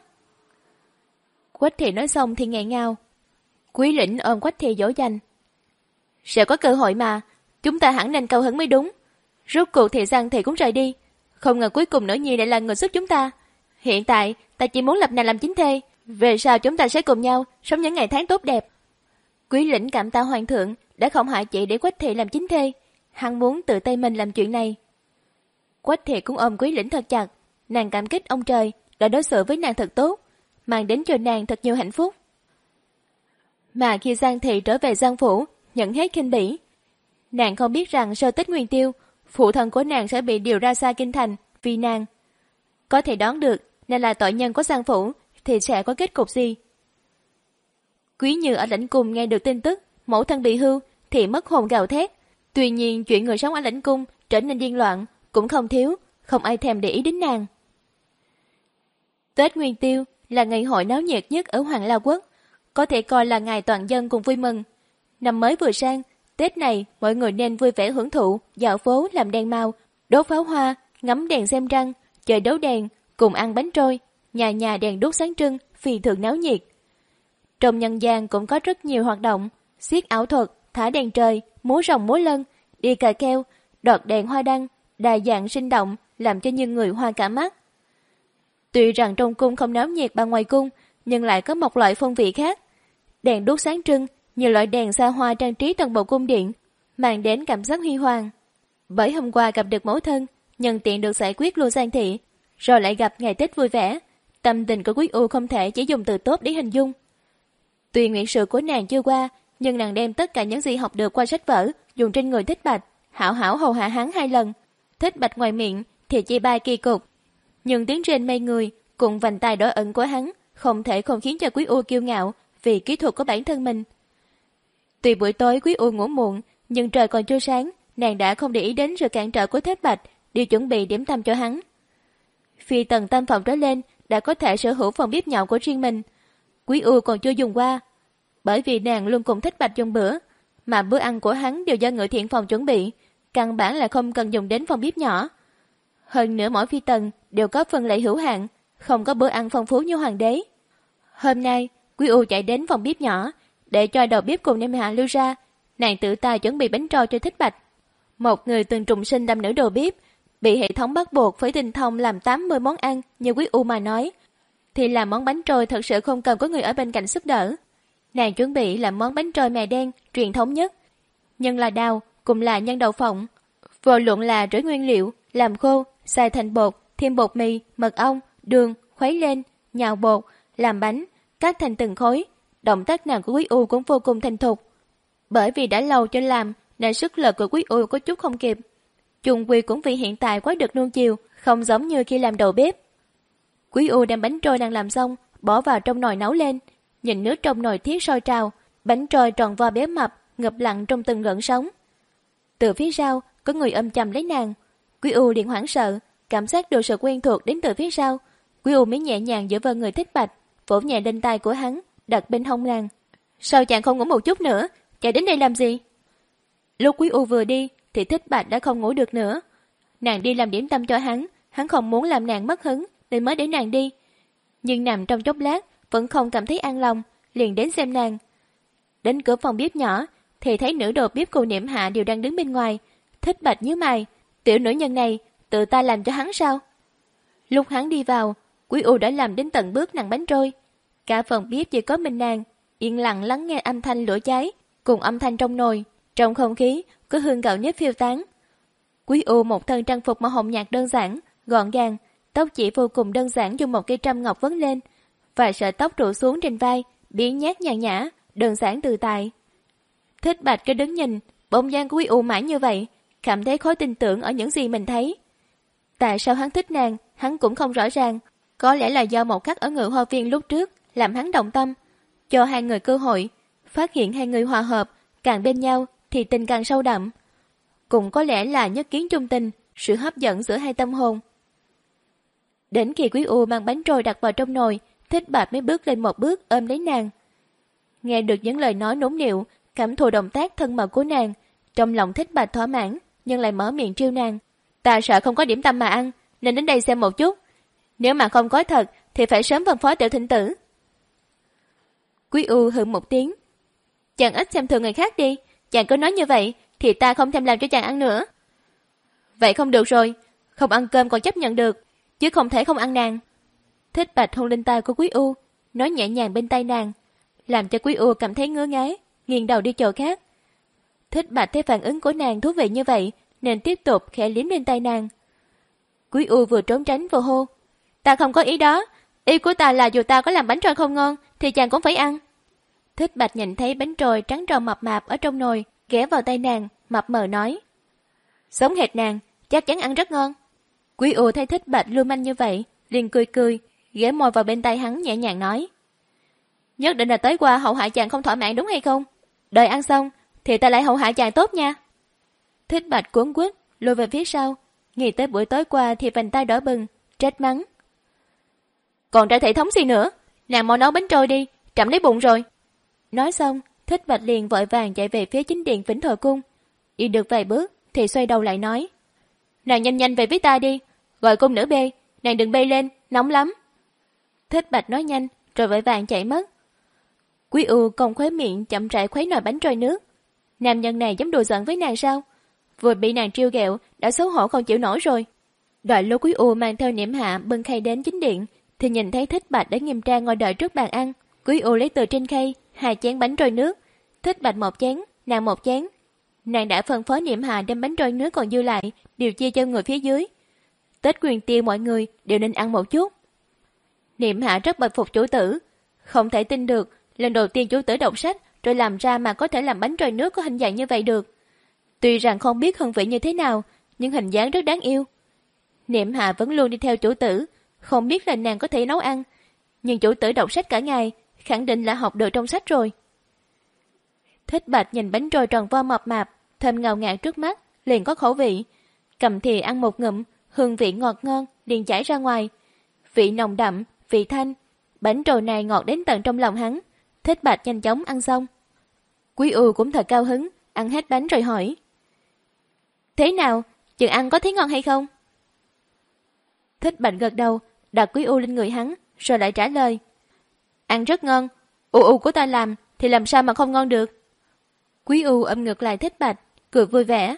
Quách Thị nói xong thì nghẹn ngào. Quý Lĩnh ôm Quách Thị dỗ dành. Sẽ có cơ hội mà, chúng ta hẳn nên cao hứng mới đúng. Rốt cuộc thì Giang Thị cũng rời đi, không ngờ cuối cùng nữ nhi lại là người giúp chúng ta. Hiện tại ta chỉ muốn lập nàng làm chính thê, về sau chúng ta sẽ cùng nhau sống những ngày tháng tốt đẹp. Quý Lĩnh cảm tạ hoàng thượng đã không hại chị để Quách Thị làm chính thê, hắn muốn tự tay mình làm chuyện này. Quách Thị cũng ôm Quý Lĩnh thật chặt, nàng cảm kích ông trời đã đối xử với nàng thật tốt, mang đến cho nàng thật nhiều hạnh phúc. Mà khi Giang Thị trở về Giang phủ, nhận hết khinh bỉ. Nàng không biết rằng sau Tết Nguyên Tiêu, phụ thân của nàng sẽ bị điều ra xa kinh thành vì nàng. Có thể đoán được, nàng là tội nhân của Sang phủ thì sẽ có kết cục gì. Quý Như ở lãnh cung nghe được tin tức mẫu thân bị hưu thì mất hồn gào thét. Tuy nhiên chuyện người sống ở lãnh cung trở nên điên loạn cũng không thiếu, không ai thèm để ý đến nàng. Tết Nguyên Tiêu là ngày hội náo nhiệt nhất ở Hoàng La Quốc, có thể coi là ngày toàn dân cùng vui mừng. Năm mới vừa sang, Tết này mọi người nên vui vẻ hưởng thụ, dạo phố làm đèn màu, đốt pháo hoa, ngắm đèn xem trăng, chơi đấu đèn, cùng ăn bánh trôi, nhà nhà đèn đuốc sáng trưng, phi thường náo nhiệt. Trong nhân gian cũng có rất nhiều hoạt động, xiết ảo thuật, thả đèn trời, múa rồng múa lân, đi cà keo, đọt đèn hoa đăng, đa dạng sinh động, làm cho những người hoa cả mắt. Tuy rằng trong cung không náo nhiệt bằng ngoài cung, nhưng lại có một loại phong vị khác. Đèn đuốc sáng trưng, nhiều loại đèn xa hoa trang trí toàn bộ cung điện, mang đến cảm giác huy hoàng. Bởi hôm qua gặp được mẫu thân, nhân tiện được giải quyết Lưu Giang Thị, rồi lại gặp ngày Tết vui vẻ, tâm tình của Quý U không thể chỉ dùng từ tốt để hình dung. Tuy nguyện sự của nàng chưa qua, nhưng nàng đem tất cả những gì học được qua sách vở dùng trên người Thích Bạch, hảo hảo hầu hạ hắn hai lần. Thích Bạch ngoài miệng thì chê bai kỳ cục, nhưng tiếng trên mây người cùng vành tai đỏ ẩn của hắn không thể không khiến cho Quý U kiêu ngạo vì kỹ thuật của bản thân mình. Tuy buổi tối Quý U ngủ muộn, nhưng trời còn chưa sáng, nàng đã không để ý đến sự cản trở của Thích Bạch, đều chuẩn bị điểm tâm cho hắn. Phi tầng tam phòng trở lên đã có thể sở hữu phòng bếp nhỏ của riêng mình. Quý U còn chưa dùng qua, bởi vì nàng luôn cùng Thích Bạch dùng bữa, mà bữa ăn của hắn đều do Ngự Thiện phòng chuẩn bị, căn bản là không cần dùng đến phòng bếp nhỏ. Hơn nữa mỗi phi tần đều có phần lệ hữu hạn, không có bữa ăn phong phú như hoàng đế. Hôm nay, Quý U chạy đến phòng bếp nhỏ, để cho đầu bếp cùng Nam Hạ lưu ra, nàng tự tay chuẩn bị bánh trôi cho Thích Bạch. Một người từng trùng sinh đam nữ đầu bếp, bị hệ thống bắt buộc phải tinh thông làm tám mươi món ăn như Quý U mà nói, thì làm món bánh trôi thật sự không cần có người ở bên cạnh giúp đỡ. Nàng chuẩn bị làm món bánh trôi mè đen truyền thống nhất, nhân là đào cùng là nhân đậu phộng. Vô luận là rưới nguyên liệu, làm khô, xay thành bột, thêm bột mì, mật ong, đường, khuấy lên, nhào bột, làm bánh, cắt thành từng khối. Động tác nào của Quý U cũng vô cùng thành thục. Bởi vì đã lâu cho làm, nên sức lực của Quý U có chút không kịp. Chung quy cũng vì hiện tại quá được nuông chiều, không giống như khi làm đầu bếp. Quý U đem bánh trôi đang làm xong, bỏ vào trong nồi nấu lên. Nhìn nước trong nồi thiết sôi trào, bánh trôi tròn vo béo mập, ngập lặng trong từng gợn sóng. Từ phía sau, có người ôm chầm lấy nàng. Quý U liền hoảng sợ, cảm giác được sự quen thuộc đến từ phía sau. Quý U mới nhẹ nhàng dựa vào người Thích Bạch, vỗ nhẹ lên tay của hắn, đặt bên hông nàng. Sao chàng không ngủ một chút nữa? Chạy đến đây làm gì? Lúc Quý U vừa đi, thì Thích Bạch đã không ngủ được nữa. Nàng đi làm điểm tâm cho hắn, hắn không muốn làm nàng mất hứng, nên mới để nàng đi. Nhưng nằm trong chốc lát, vẫn không cảm thấy an lòng, liền đến xem nàng. Đến cửa phòng bếp nhỏ, thì thấy nữ đầu bếp cùng Niệm Hạ đều đang đứng bên ngoài. Thích Bạch nhíu mày, tiểu nữ nhân này tự ta làm cho hắn sao? Lúc hắn đi vào, Quý U đã làm đến tận bước nặng bánh trôi. Cả phòng bếp chỉ có mình nàng, yên lặng lắng nghe âm thanh lửa cháy, cùng âm thanh trong nồi. Trong không khí có hương gạo nếp phiêu tán. Quý U một thân trang phục màu hồng nhạt đơn giản, gọn gàng, tóc chỉ vô cùng đơn giản dùng một cây trăm ngọc vấn lên, vài sợi tóc trụ xuống trên vai, biến nhát nhàn nhã, đơn giản tự tại. Thích Bạch cứ đứng nhìn, bóng dáng của Quý U mãi như vậy, cảm thấy khó tin tưởng ở những gì mình thấy. Tại sao hắn thích nàng, hắn cũng không rõ ràng. Có lẽ là do một khắc ở Ngự Hoa Viên lúc trước làm hắn động tâm, cho hai người cơ hội, phát hiện hai người hòa hợp, càng bên nhau thì tình càng sâu đậm. Cũng có lẽ là nhất kiến trung tình, sự hấp dẫn giữa hai tâm hồn. Đến khi Quý U mang bánh trôi đặt vào trong nồi, Thích Bạch mới bước lên một bước ôm lấy nàng. Nghe được những lời nói nũng nịu, cảm thụ động tác thân mật của nàng, trong lòng Thích Bạch thỏa mãn, nhưng lại mở miệng trêu nàng. Ta sợ không có điểm tâm mà ăn, nên đến đây xem một chút. Nếu mà không có thật, thì phải sớm phân phó tiểu thịnh tử. Quý U hừ một tiếng. Chàng ít xem thường người khác đi, chàng cứ nói như vậy, thì ta không thèm làm cho chàng ăn nữa. Vậy không được rồi, không ăn cơm còn chấp nhận được, chứ không thể không ăn nàng. Thích Bạch hôn lên tay của Quý U, nói nhẹ nhàng bên tay nàng, làm cho Quý U cảm thấy ngứa ngáy, nghiêng đầu đi chỗ khác. Thích Bạch thấy phản ứng của nàng thú vị như vậy, nên tiếp tục khẽ liếm lên tay nàng. Quý U vừa trốn tránh vừa hô. Ta không có ý đó, ý của ta là dù ta có làm bánh trôi không ngon, thì chàng cũng phải ăn. Thích Bạch nhìn thấy bánh trôi trắng tròn mập mạp ở trong nồi, ghé vào tay nàng, mập mờ nói. Giống hệt nàng, chắc chắn ăn rất ngon. Quý U thấy Thích Bạch lưu manh như vậy, liền cười cười, ghé môi vào bên tay hắn nhẹ nhàng nói. Nhất định là tới qua hậu hạ chàng không thỏa mãn đúng hay không? Đợi ăn xong, thì ta lại hậu hạ chàng tốt nha. Thích Bạch cuống quýt lùi về phía sau, nghĩ tới buổi tối qua thì vành tay đỏ bừng, trách mắng. Còn ra thể thống gì nữa, nàng mau nấu bánh trôi đi, trẫm lấy bụng rồi. Nói xong, Thích Bạch liền vội vàng chạy về phía chính điện Vĩnh Thọ Cung. Đi được vài bước thì xoay đầu lại nói. Nàng nhanh nhanh về với ta đi, gọi cung nữ bê, nàng đừng bê lên, nóng lắm. Thích Bạch nói nhanh rồi vội vàng chạy mất. Quý U cong khóe miệng chậm rãi khuấy nồi bánh trôi nước. Nam nhân này dám đùa giỡn với nàng sao? Vừa bị nàng trêu ghẹo đã xấu hổ không chịu nổi rồi. Đợi lúc Quý U mang theo Niệm Hạ bưng khay đến chính điện thì nhìn thấy Thích Bạch đã nghiêm trang ngồi đợi trước bàn ăn. Quý U lấy từ trên khay hai chén bánh trôi nước, Thích Bạch một chén, nàng một chén. Nàng đã phân phối Niệm Hạ đem bánh trôi nước còn dư lại đều chia cho người phía dưới. Tết Quyền Tiêu mọi người đều nên ăn một chút. Niệm Hạ rất bội phục chủ tử, không thể tin được lần đầu tiên chủ tử đọc sách rồi làm ra mà có thể làm bánh trôi nước có hình dạng như vậy được. Tuy rằng không biết hương vị như thế nào, nhưng hình dáng rất đáng yêu. Niệm Hạ vẫn luôn đi theo chủ tử, không biết là nàng có thể nấu ăn, nhưng chủ tử đọc sách cả ngày, khẳng định là học được trong sách rồi. Thích Bạch nhìn bánh trôi tròn vo mập mạp, thơm ngào ngạt trước mắt, liền có khẩu vị. Cầm thìa ăn một ngụm, hương vị ngọt ngon liền chảy ra ngoài. Vị nồng đậm, vị thanh, bánh trôi này ngọt đến tận trong lòng hắn. Thích Bạch nhanh chóng ăn xong. Quý U cũng thật cao hứng, ăn hết bánh rồi hỏi. Thế nào, chừng ăn có thấy ngon hay không? Thích Bạch gật đầu, đặt Quý U lên người hắn, rồi lại trả lời. Ăn rất ngon, U U của ta làm thì làm sao mà không ngon được. Quý U ôm ngược lại Thích Bạch, cười vui vẻ.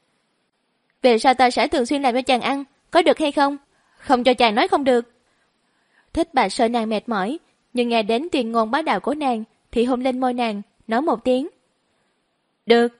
Về sau ta sẽ thường xuyên làm cho chàng ăn, có được hay không? Không cho chàng nói không được. Thích Bạch sợ nàng mệt mỏi, nhưng nghe đến tuyên ngôn bá đạo của nàng thì hôn lên môi nàng, nói một tiếng. Được.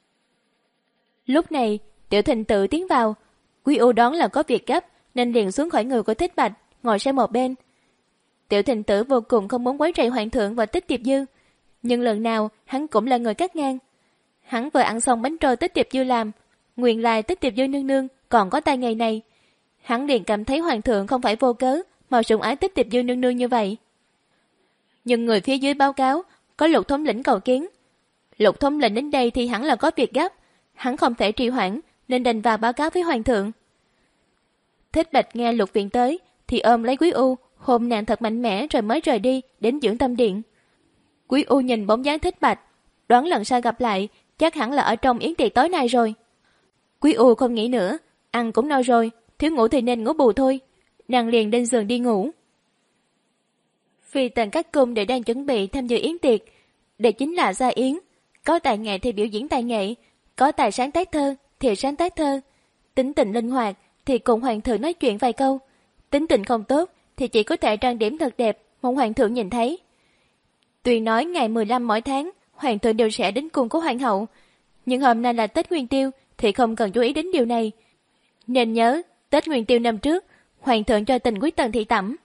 Lúc này, Tiểu Thịnh Tự tiến vào. Quý U đoán là có việc gấp nên liền xuống khỏi người của Thích Bạch, ngồi sang một bên. Tiểu Thịnh Tử vô cùng không muốn quấy rầy hoàng thượng và Tích Tiệp Dư, nhưng lần nào hắn cũng là người cắt ngang. Hắn vừa ăn xong bánh trôi Tích Tiệp Dư làm, nguyên lai Tích Tiệp Dư nương nương còn có tay nghề này. Hắn liền cảm thấy hoàng thượng không phải vô cớ mà sủng ái Tích Tiệp Dư nương nương như vậy. Nhưng người phía dưới báo cáo có Lục thống lĩnh cầu kiến. Lục thống lĩnh đến đây thì hẳn là có việc gấp, hắn không thể trì hoãn nên đành vào báo cáo với hoàng thượng. Thích Bạch nghe Lục viện tới thì ôm lấy Quý U, hôn nàng thật mạnh mẽ rồi mới rời đi đến dưỡng tâm điện. Quý U nhìn bóng dáng Thích Bạch, đoán lần sau gặp lại chắc hẳn là ở trong yến tiệc tối nay rồi. Quý U không nghĩ nữa, ăn cũng no rồi, thiếu ngủ thì nên ngủ bù thôi. Nàng liền lên giường đi ngủ. Phi tần các cung đều đang chuẩn bị tham dự yến tiệc. Đây chính là gia yến, có tài nghệ thì biểu diễn tài nghệ, có tài sáng tác thơ thì sáng tác thơ, tính tình linh hoạt thì cùng hoàng thượng nói chuyện vài câu, tính tình không tốt thì chỉ có thể trang điểm thật đẹp mong hoàng thượng nhìn thấy. Tuy nói ngày mười lăm mỗi tháng hoàng thượng đều sẽ đến cung của hoàng hậu, nhưng hôm nay là Tết Nguyên Tiêu thì không cần chú ý đến điều này. Nên nhớ Tết Nguyên Tiêu năm trước hoàng thượng cho tình quý tần thị tẩm.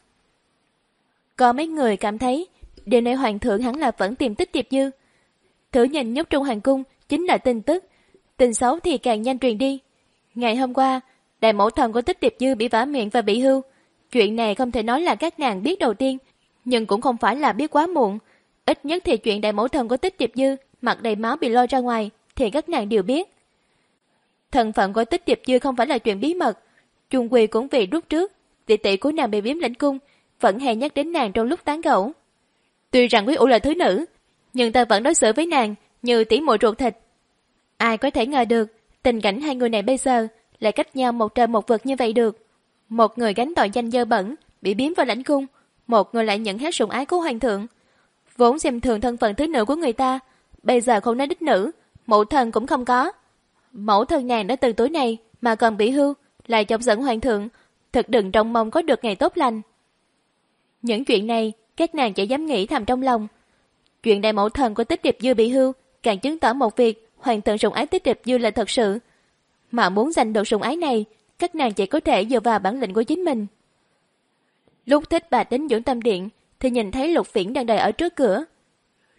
Có mấy người cảm thấy điều này hoàng thượng hẳn là vẫn tìm Tích Tiệp Dư. Thử nhìn nhốt trong hoàng cung chính là tin tức, tin xấu thì càng nhanh truyền đi. Ngày hôm qua đại mẫu thần của Tích Tiệp Dư bị vả miệng và bị hưu. Chuyện này không thể nói là các nàng biết đầu tiên, nhưng cũng không phải là biết quá muộn. Ít nhất thì chuyện đại mẫu thần của Tích Tiệp Dư mặt đầy máu bị lôi ra ngoài thì các nàng đều biết. Thân phận của Tích Tiệp Dư không phải là chuyện bí mật. Chung quy cũng vì lúc trước tỷ tỷ của nàng bị biếm lãnh cung, vẫn hay nhắc đến nàng trong lúc tán gẫu. Tuy rằng Quý U là thứ nữ, nhưng ta vẫn đối xử với nàng như tỷ muội ruột thịt. Ai có thể ngờ được tình cảnh hai người này bây giờ lại cách nhau một trời một vực như vậy được. Một người gánh tội danh dơ bẩn bị biếm vào lãnh cung, một người lại nhận hết sủng ái của hoàng thượng. Vốn xem thường thân phận thứ nữ của người ta, bây giờ không nói đích nữ, mẫu thân cũng không có. Mẫu thân nàng đã từ tuổi này mà còn bị hưu, lại chọc giận hoàng thượng, thật đừng trông mong có được ngày tốt lành. Những chuyện này các nàng chỉ dám nghĩ thầm trong lòng. Chuyện đại mẫu thần của Tích Tiệp Dư bị hưu càng chứng tỏ một việc hoàng thượng sủng ái Tích Tiệp Dư là thật sự. Mà muốn giành được sủng ái này, các nàng chỉ có thể dựa vào bản lĩnh của chính mình. Lúc Thích Bạch đến dưỡng tâm điện thì nhìn thấy Lục Viễn đang đợi ở trước cửa.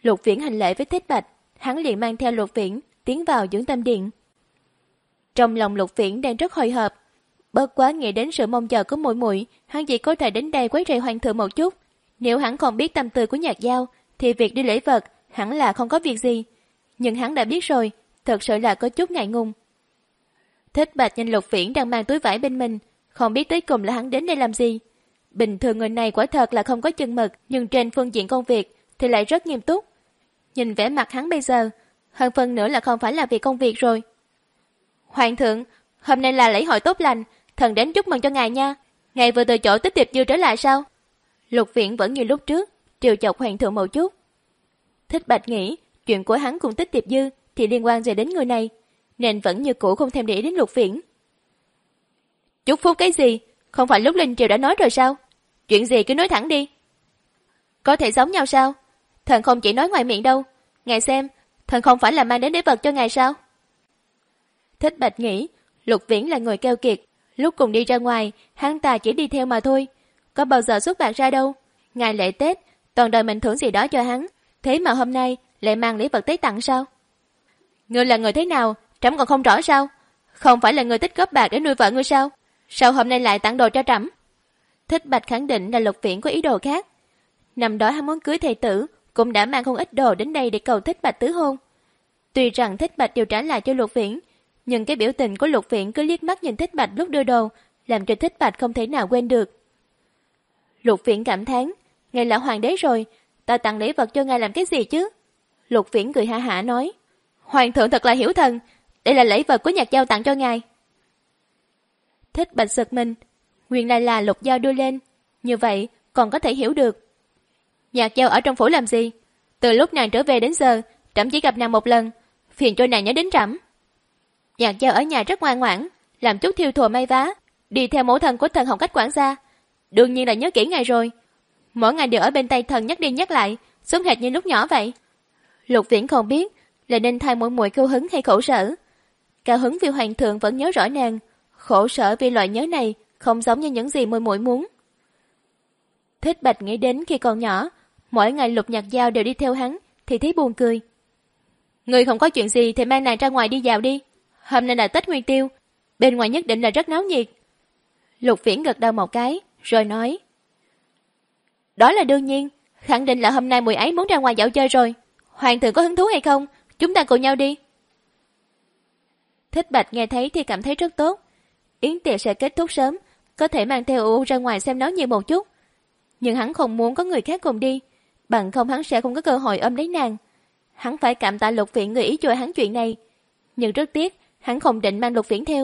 Lục Viễn hành lễ với Thích Bạch, hắn liền mang theo Lục Viễn tiến vào dưỡng tâm điện. Trong lòng Lục Viễn đang rất hồi hộp, bất quá nghĩ đến sự mong chờ của muội muội, hắn chỉ có thể đến đây quấy rầy hoàng thượng một chút. Nếu hắn không biết tâm tư của Nhạc Giao, thì việc đi lễ vật hẳn là không có việc gì. Nhưng hắn đã biết rồi, thật sự là có chút ngại ngùng. Thích Bạch nhìn Lục Viễn đang mang túi vải bên mình, không biết tới cùng là hắn đến đây làm gì. Bình thường người này quả thật là không có chừng mực, nhưng trên phương diện công việc thì lại rất nghiêm túc. Nhìn vẻ mặt hắn bây giờ, hơn phần nữa là không phải là vì công việc rồi. Hoàng thượng, hôm nay là lễ hội tốt lành, thần đến chúc mừng cho ngài nha. Ngài vừa từ chỗ Tích Tiệp Dư trở lại sao? Lục Viễn vẫn như lúc trước, trêu chọc hoàng thượng một chút. Thích Bạch nghĩ, chuyện của hắn cùng Tích Tiệp Dư thì liên quan gì đến người này, nên vẫn như cũ không thèm để ý đến Lục Viễn. Chúc phúc cái gì? Không phải lúc Linh Triều đã nói rồi sao? Chuyện gì cứ nói thẳng đi. Có thể giống nhau sao? Thần không chỉ nói ngoài miệng đâu. Ngài xem, thần không phải là mang đến đế vật cho ngài sao? Thích Bạch nghĩ, Lục Viễn là người keo kiệt. Lúc cùng đi ra ngoài, hắn ta chỉ đi theo mà thôi. Có bao giờ xuất bạc ra đâu. Ngày lễ Tết, toàn đời mình thưởng gì đó cho hắn. Thế mà hôm nay lại mang lễ vật tới tặng sao? Ngươi là người thế nào, trẫm còn không rõ sao? Không phải là người tích góp bạc để nuôi vợ ngươi sao? Sao hôm nay lại tặng đồ cho trẫm? Thích Bạch khẳng định là Lục Viễn có ý đồ khác. Năm đó hắn muốn cưới thầy tử, cũng đã mang không ít đồ đến đây để cầu Thích Bạch tứ hôn. Tuy rằng Thích Bạch đều trả lại cho Lục Viễn, nhưng cái biểu tình của Lục Viễn cứ liếc mắt nhìn Thích Bạch lúc đưa đồ, làm cho Thích Bạch không thể nào quên được. Lục Viễn cảm thán, ngài là hoàng đế rồi, ta tặng lễ vật cho ngài làm cái gì chứ? Lục Viễn cười hả hả nói, hoàng thượng thật là hiểu thần, đây là lễ vật của Nhạc Giao tặng cho ngài. Thích Bạch giật mình, nguyên lai là Lục Giao đưa lên, như vậy còn có thể hiểu được. Nhạc Giao ở trong phủ làm gì? Từ lúc nàng trở về đến giờ, trẫm chỉ gặp nàng một lần, phiền cho nàng nhớ đến trẫm. Nhạc Giao ở nhà rất ngoan ngoãn, làm chút thiêu thùa may vá, đi theo mẫu thân của thần học cách quản gia. Đương nhiên là nhớ kỹ ngài rồi. Mỗi ngày đều ở bên tay thần nhắc đi nhắc lại, giống hệt như lúc nhỏ vậy. Lục Viễn không biết là nên thay muội muội cao hứng hay khổ sở. Cao hứng vì hoàng thượng vẫn nhớ rõ nàng, khổ sở vì loại nhớ này không giống như những gì muội muội muốn. Thích Bạch nghĩ đến khi còn nhỏ, mỗi ngày Lục Nhạc Giao đều đi theo hắn, thì thấy buồn cười. Người không có chuyện gì thì mang nàng ra ngoài đi dạo đi. Hôm nay là Tết Nguyên Tiêu, bên ngoài nhất định là rất náo nhiệt. Lục Viễn gật đầu một cái, rồi nói. Đó là đương nhiên, khẳng định là hôm nay muội ấy muốn ra ngoài dạo chơi rồi. Hoàng thượng có hứng thú hay không? Chúng ta cùng nhau đi. Thích Bạch nghe thấy thì cảm thấy rất tốt. Yến tiệc sẽ kết thúc sớm, có thể mang theo U ra ngoài xem náo nhiệt một chút. Nhưng hắn không muốn có người khác cùng đi, bằng không hắn sẽ không có cơ hội ôm lấy nàng. Hắn phải cảm tạ Lục Viễn gợi ý cho hắn chuyện này, nhưng rất tiếc hắn không định mang Lục Viễn theo.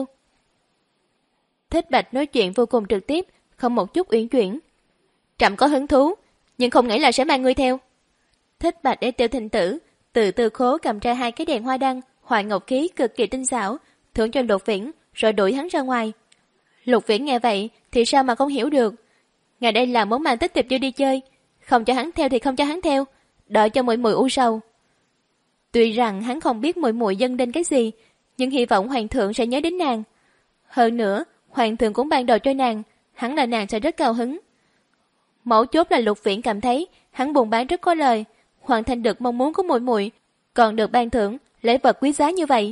Thích Bạch nói chuyện vô cùng trực tiếp, không một chút uyển chuyển. Trẫm có hứng thú, nhưng không nghĩ là sẽ mang ngươi theo. Thích Bạch để Tiêu Thịnh Tử từ từ khố cầm ra hai cái đèn hoa đăng, hoại ngọc khí cực kỳ tinh xảo, thưởng cho Lục Viễn, rồi đuổi hắn ra ngoài. Lục Viễn nghe vậy thì sao mà không hiểu được. Ngày đây là muốn mang Tích Tiệp Dư đi chơi, không cho hắn theo thì không cho hắn theo, đợi cho muội muội u sầu. Tuy rằng hắn không biết muội muội dâng đến cái gì, nhưng hy vọng hoàng thượng sẽ nhớ đến nàng. Hơn nữa, hoàng thượng cũng ban đồ cho nàng, hắn là nàng sẽ rất cao hứng. Mấu chốt là Lục Viễn cảm thấy hắn buôn bán rất có lời, hoàn thành được mong muốn của muội muội, còn được ban thưởng lễ vật quý giá như vậy.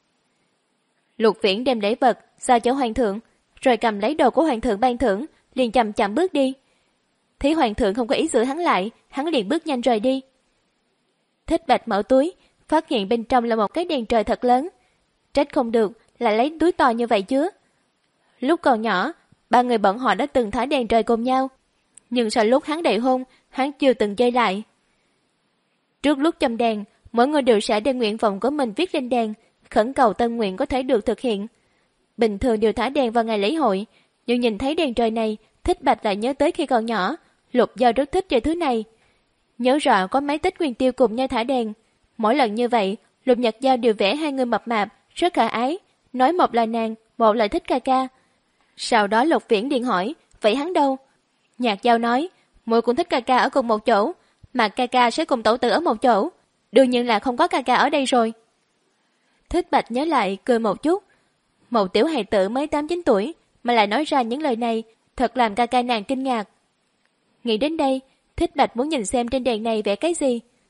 Lục Viễn đem lễ vật giao cho hoàng thượng, rồi cầm lấy đồ của hoàng thượng ban thưởng, liền chậm chậm bước đi. Thấy hoàng thượng không có ý giữ hắn lại, hắn liền bước nhanh rời đi. Thích Bạch mở túi, phát hiện bên trong là một cái đèn trời thật lớn. Trách không được lại lấy túi to như vậy chứ. Lúc còn nhỏ, ba người bọn họ đã từng thả đèn trời cùng nhau, nhưng sau lúc hắn đại hôn, hắn chưa từng chơi lại. Trước lúc châm đèn, mỗi người đều sẽ đem nguyện vọng của mình viết lên đèn, khẩn cầu tân nguyện có thể được thực hiện. Bình thường đều thả đèn vào ngày lễ hội, nhưng nhìn thấy đèn trời này, Thích Bạch lại nhớ tới khi còn nhỏ, Lục Giao rất thích chơi thứ này. Nhớ rõ có mấy Tết Nguyên Tiêu cùng nhau thả đèn. Mỗi lần như vậy, Lục Nhạc Giao đều vẽ hai người mập mạp, rất khả ái, nói một là nàng, một là thích ca ca. Sau đó Lục Viễn điện hỏi, vậy hắn đâu? Nhạc Giao nói, muội cũng thích ca ca ở cùng một chỗ, mà ca ca sẽ cùng tẩu tử ở một chỗ, đương nhiên là không có ca ca ở đây rồi. Thích Bạch nhớ lại, cười một chút. Một tiểu hài tử mới tám chín tuổi mà lại nói ra những lời này, thật làm ca ca nàng kinh ngạc. Nghĩ đến đây, Thích Bạch muốn nhìn xem trên đèn này vẽ cái gì.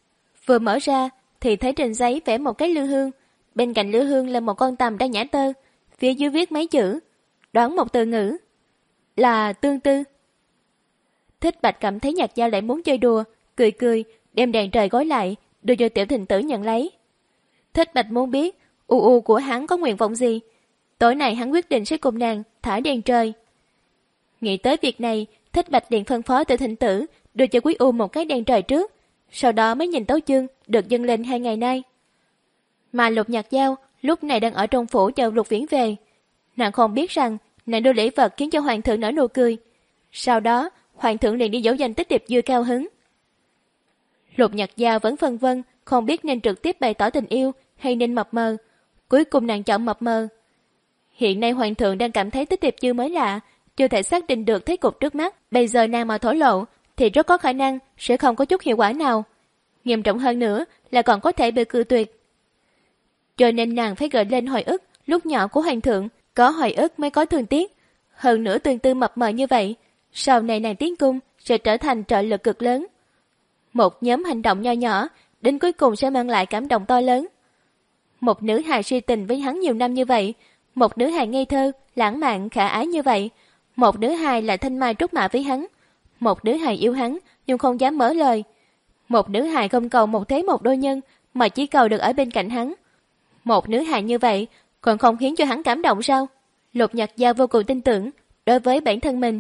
Vừa mở ra thì thấy trên giấy vẽ một cái lư hương, bên cạnh lư hương là một con tằm đang nhả tơ, phía dưới viết mấy chữ, đoán một từ ngữ, là tương tư. Thích Bạch cảm thấy Nhạc Giao lại muốn chơi đùa, cười cười, đem đèn trời gói lại, đưa cho Tiểu Thịnh Tử nhận lấy. Thích Bạch muốn biết u u của hắn có nguyện vọng gì. Tối nay hắn quyết định sẽ cùng nàng thả đèn trời. Nghĩ tới việc này, Thích Bạch liền phân phó Tiểu Thịnh Tử đưa cho Quý U một cái đèn trời trước, sau đó mới nhìn tấu chương được dâng lên hai ngày nay. Mà Lục Nhạc Giao lúc này đang ở trong phủ chờ Lục Viễn về. Nàng không biết rằng nàng đưa lễ vật khiến cho hoàng thượng nở nụ cười. Sau đó, hoàng thượng liền đi dỗ dành Tích Tiệp Dư cao hứng. Lục Nhạc Giao vẫn phân vân, không biết nên trực tiếp bày tỏ tình yêu hay nên mập mờ. Cuối cùng nàng chọn mập mờ. Hiện nay hoàng thượng đang cảm thấy Tích Tiệp Dư mới lạ, chưa thể xác định được thế cục trước mắt. Bây giờ nàng mà thổ lộ thì rất có khả năng sẽ không có chút hiệu quả nào. Nghiêm trọng hơn nữa là còn có thể bị cự tuyệt. Cho nên nàng phải gợi lên hồi ức lúc nhỏ của hoàng thượng, có hồi ức mới có thương tiếc. Hơn nữa tương tư mập mờ như vậy, sau này nàng tiến cung sẽ trở thành trợ lực cực lớn. Một nhóm hành động nho nhỏ đến cuối cùng sẽ mang lại cảm động to lớn. Một nữ hài si tình với hắn nhiều năm như vậy, một nữ hài ngây thơ, lãng mạn, khả ái như vậy, một nữ hài lại thanh mai trúc mã với hắn, một nữ hài yêu hắn nhưng không dám mở lời, một nữ hài không cầu một thế một đôi nhân mà chỉ cầu được ở bên cạnh hắn. Một nữ hài như vậy còn không khiến cho hắn cảm động sao? Lục Nhạc Giao vô cùng tin tưởng đối với bản thân mình.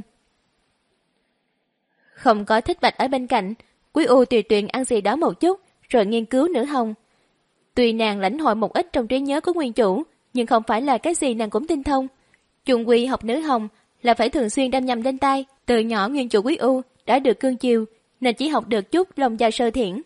Không có Thích Bạch ở bên cạnh, Quý U tùy tiện ăn gì đó một chút rồi nghiên cứu nữ hồng. Tuy nàng lãnh hội một ít trong trí nhớ của nguyên chủ, nhưng không phải là cái gì nàng cũng tinh thông. Chung quy học nữ hồng là phải thường xuyên đâm nhầm lên tai. Từ nhỏ nguyên chủ Quý U đã được cương chiều, nên chỉ học được chút lòng dạ sơ thiển.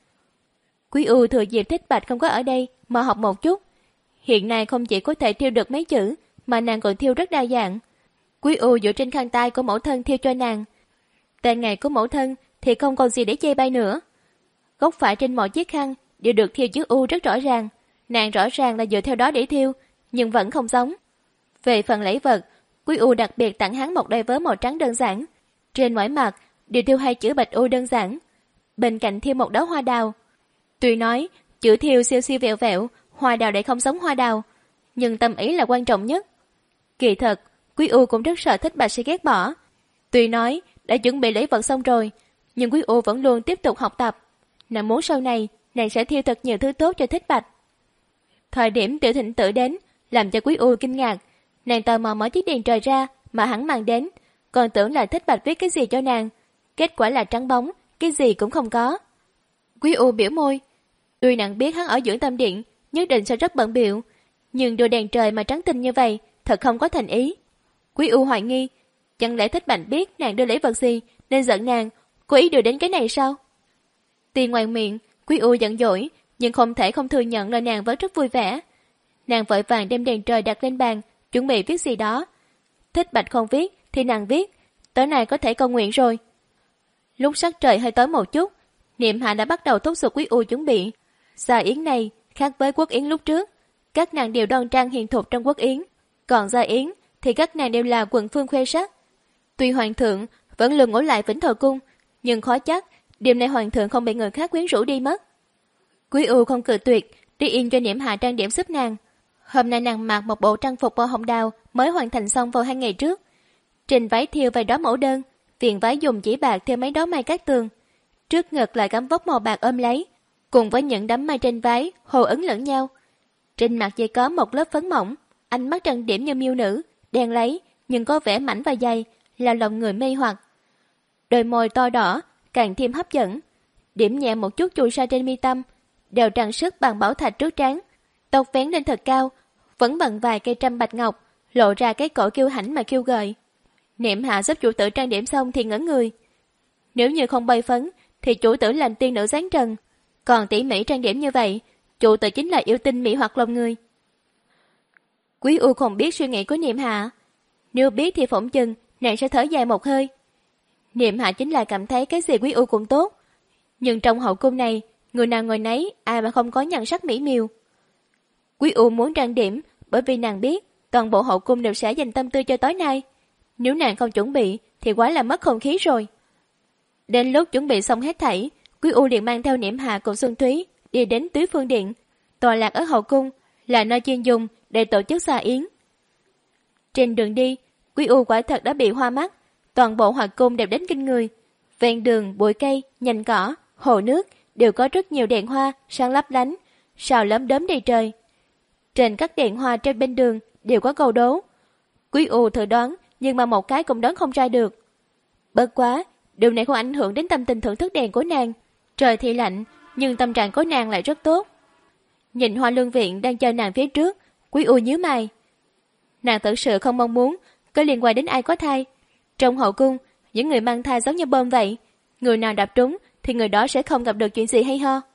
Quý U thừa dịp Thích Bạch không có ở đây mà học một chút. Hiện nay không chỉ có thể thiêu được mấy chữ, mà nàng còn thiêu rất đa dạng. Quý U dựa trên khăn tay của mẫu thân thiêu cho nàng. Tên ngày của mẫu thân thì không còn gì để chê bai nữa. Góc phải trên mọi chiếc khăn đều được thiêu chữ U rất rõ ràng. Nàng rõ ràng là dựa theo đó để thiêu, nhưng vẫn không giống. Về phần lễ vật, Quý U đặc biệt tặng hắn một đôi vớ màu trắng đơn giản. Trên mỗi mặt đều thiêu hai chữ Bạch U đơn giản. Bên cạnh thiêu một đóa hoa đào. Tuy nói chữ thiêu siêu siêu vẹo vẹo, hoa đào lại không giống hoa đào, nhưng tâm ý là quan trọng nhất. Kỳ thật, Quý U cũng rất sợ Thích Bạch sẽ ghét bỏ. Tuy nói đã chuẩn bị lễ vật xong rồi, nhưng Quý U vẫn luôn tiếp tục học tập. Nàng muốn sau này nàng sẽ thiêu thật nhiều thứ tốt cho Thích Bạch. Thời điểm Tiểu Thịnh Tử đến làm cho Quý U kinh ngạc. Nàng tò mò mở chiếc đèn trời ra mà hắn mang đến, còn tưởng là Thích Bạch viết cái gì cho nàng. Kết quả là trắng bóng, cái gì cũng không có. Quý U biểu môi. Tuy nàng biết hắn ở dưỡng tâm điện nhất định sẽ rất bận bịu, nhưng đưa đèn trời mà trắng tinh như vậy thật không có thành ý. Quý U hoài nghi, chẳng lẽ Thích Bạch biết nàng đưa lễ vật gì nên giận nàng, cố ý đưa đến cái này sao? Tuy ngoài miệng Quý U giận dỗi, nhưng không thể không thừa nhận là nàng vẫn rất vui vẻ. Nàng vội vàng đem đèn trời đặt lên bàn, chuẩn bị viết gì đó. Thích Bạch không viết thì nàng viết, tối nay có thể cầu nguyện rồi. Lúc sắc trời hơi tối một chút, Niệm Hạ đã bắt đầu thúc giục Quý U chuẩn bị. Gia yến này khác với quốc yến lúc trước, các nàng đều đoan trang hiền thục trong quốc yến, còn gia yến thì các nàng đều là quần phương khoe sắc. Tuy hoàng thượng vẫn luôn ngủ lại Vĩnh Thọ cung, nhưng khó chắc đêm nay hoàng thượng không bị người khác quyến rũ đi mất. Quý U không cự tuyệt, đi yên cho Niệm Hạ trang điểm giúp nàng. Hôm nay nàng mặc một bộ trang phục màu hồng đào mới hoàn thành xong vào hai ngày trước. Trên váy thiêu vài đóa mẫu đơn, viền váy dùng chỉ bạc theo mấy đóa mai cát tường. Trước ngực lại gấm vóc màu bạc ôm lấy, cùng với những đám mai trên váy hồ ứng lẫn nhau. Trên mặt chỉ có một lớp phấn mỏng, ánh mắt trang điểm như miêu nữ, đen lấy nhưng có vẻ mảnh và dày, là lòng người mê hoặc. Đôi môi to đỏ càng thêm hấp dẫn, điểm nhẹ một chút chùi sa trên mi tâm, đều trang sức bằng bảo thạch trước trán, tóc vén lên thật cao, vẫn bằng vài cây trăm bạch ngọc, lộ ra cái cổ kiêu hãnh mà kiêu gợi. Niệm Hạ giúp chủ tử trang điểm xong thì ngẩn người. Nếu như không bôi phấn thì chủ tử làm tiên nữ dáng trần, còn tỉ mỉ trang điểm như vậy, chủ tử chính là yêu tinh mỹ hoặc lòng người. Quý U không biết suy nghĩ của Niệm Hạ, nếu biết thì phỏng chừng nàng sẽ thở dài một hơi. Niệm Hạ chính là cảm thấy cái gì Quý U cũng tốt, nhưng trong hậu cung này người nào ngồi nấy, ai mà không có nhan sắc mỹ miều. Quý U muốn trang điểm bởi vì nàng biết toàn bộ hậu cung đều sẽ dành tâm tư cho tối nay. Nếu nàng không chuẩn bị thì quá là mất không khí rồi. Đến lúc chuẩn bị xong hết thảy, Quý U liền mang theo Niệm Hạ cùng Xuân Thúy đi đến Túy Phương Điện, tọa lạc ở hậu cung, là nơi chuyên dùng để tổ chức xa yến. Trên đường đi, Quý U quả thật đã bị hoa mắt, toàn bộ hoàng cung đều đến kinh người. Ven đường, bụi cây, nhành cỏ, hồ nước đều có rất nhiều đèn hoa sáng lấp lánh, sao lấm đốm đầy trời. Trên các đèn hoa trên bên đường đều có câu đố. Quý U thử đoán, nhưng mà một cái cũng đoán không ra được. Bất quá, điều này không ảnh hưởng đến tâm tình thưởng thức đèn của nàng. Trời thì lạnh, nhưng tâm trạng của nàng lại rất tốt. Nhìn Hoa Lương Viện đang chờ nàng phía trước, Quý U nhíu mày. Nàng thật sự không mong muốn có liên quan đến ai có thai. Trong hậu cung, những người mang thai giống như bom vậy, người nào đạp trúng thì người đó sẽ không gặp được chuyện gì hay ho.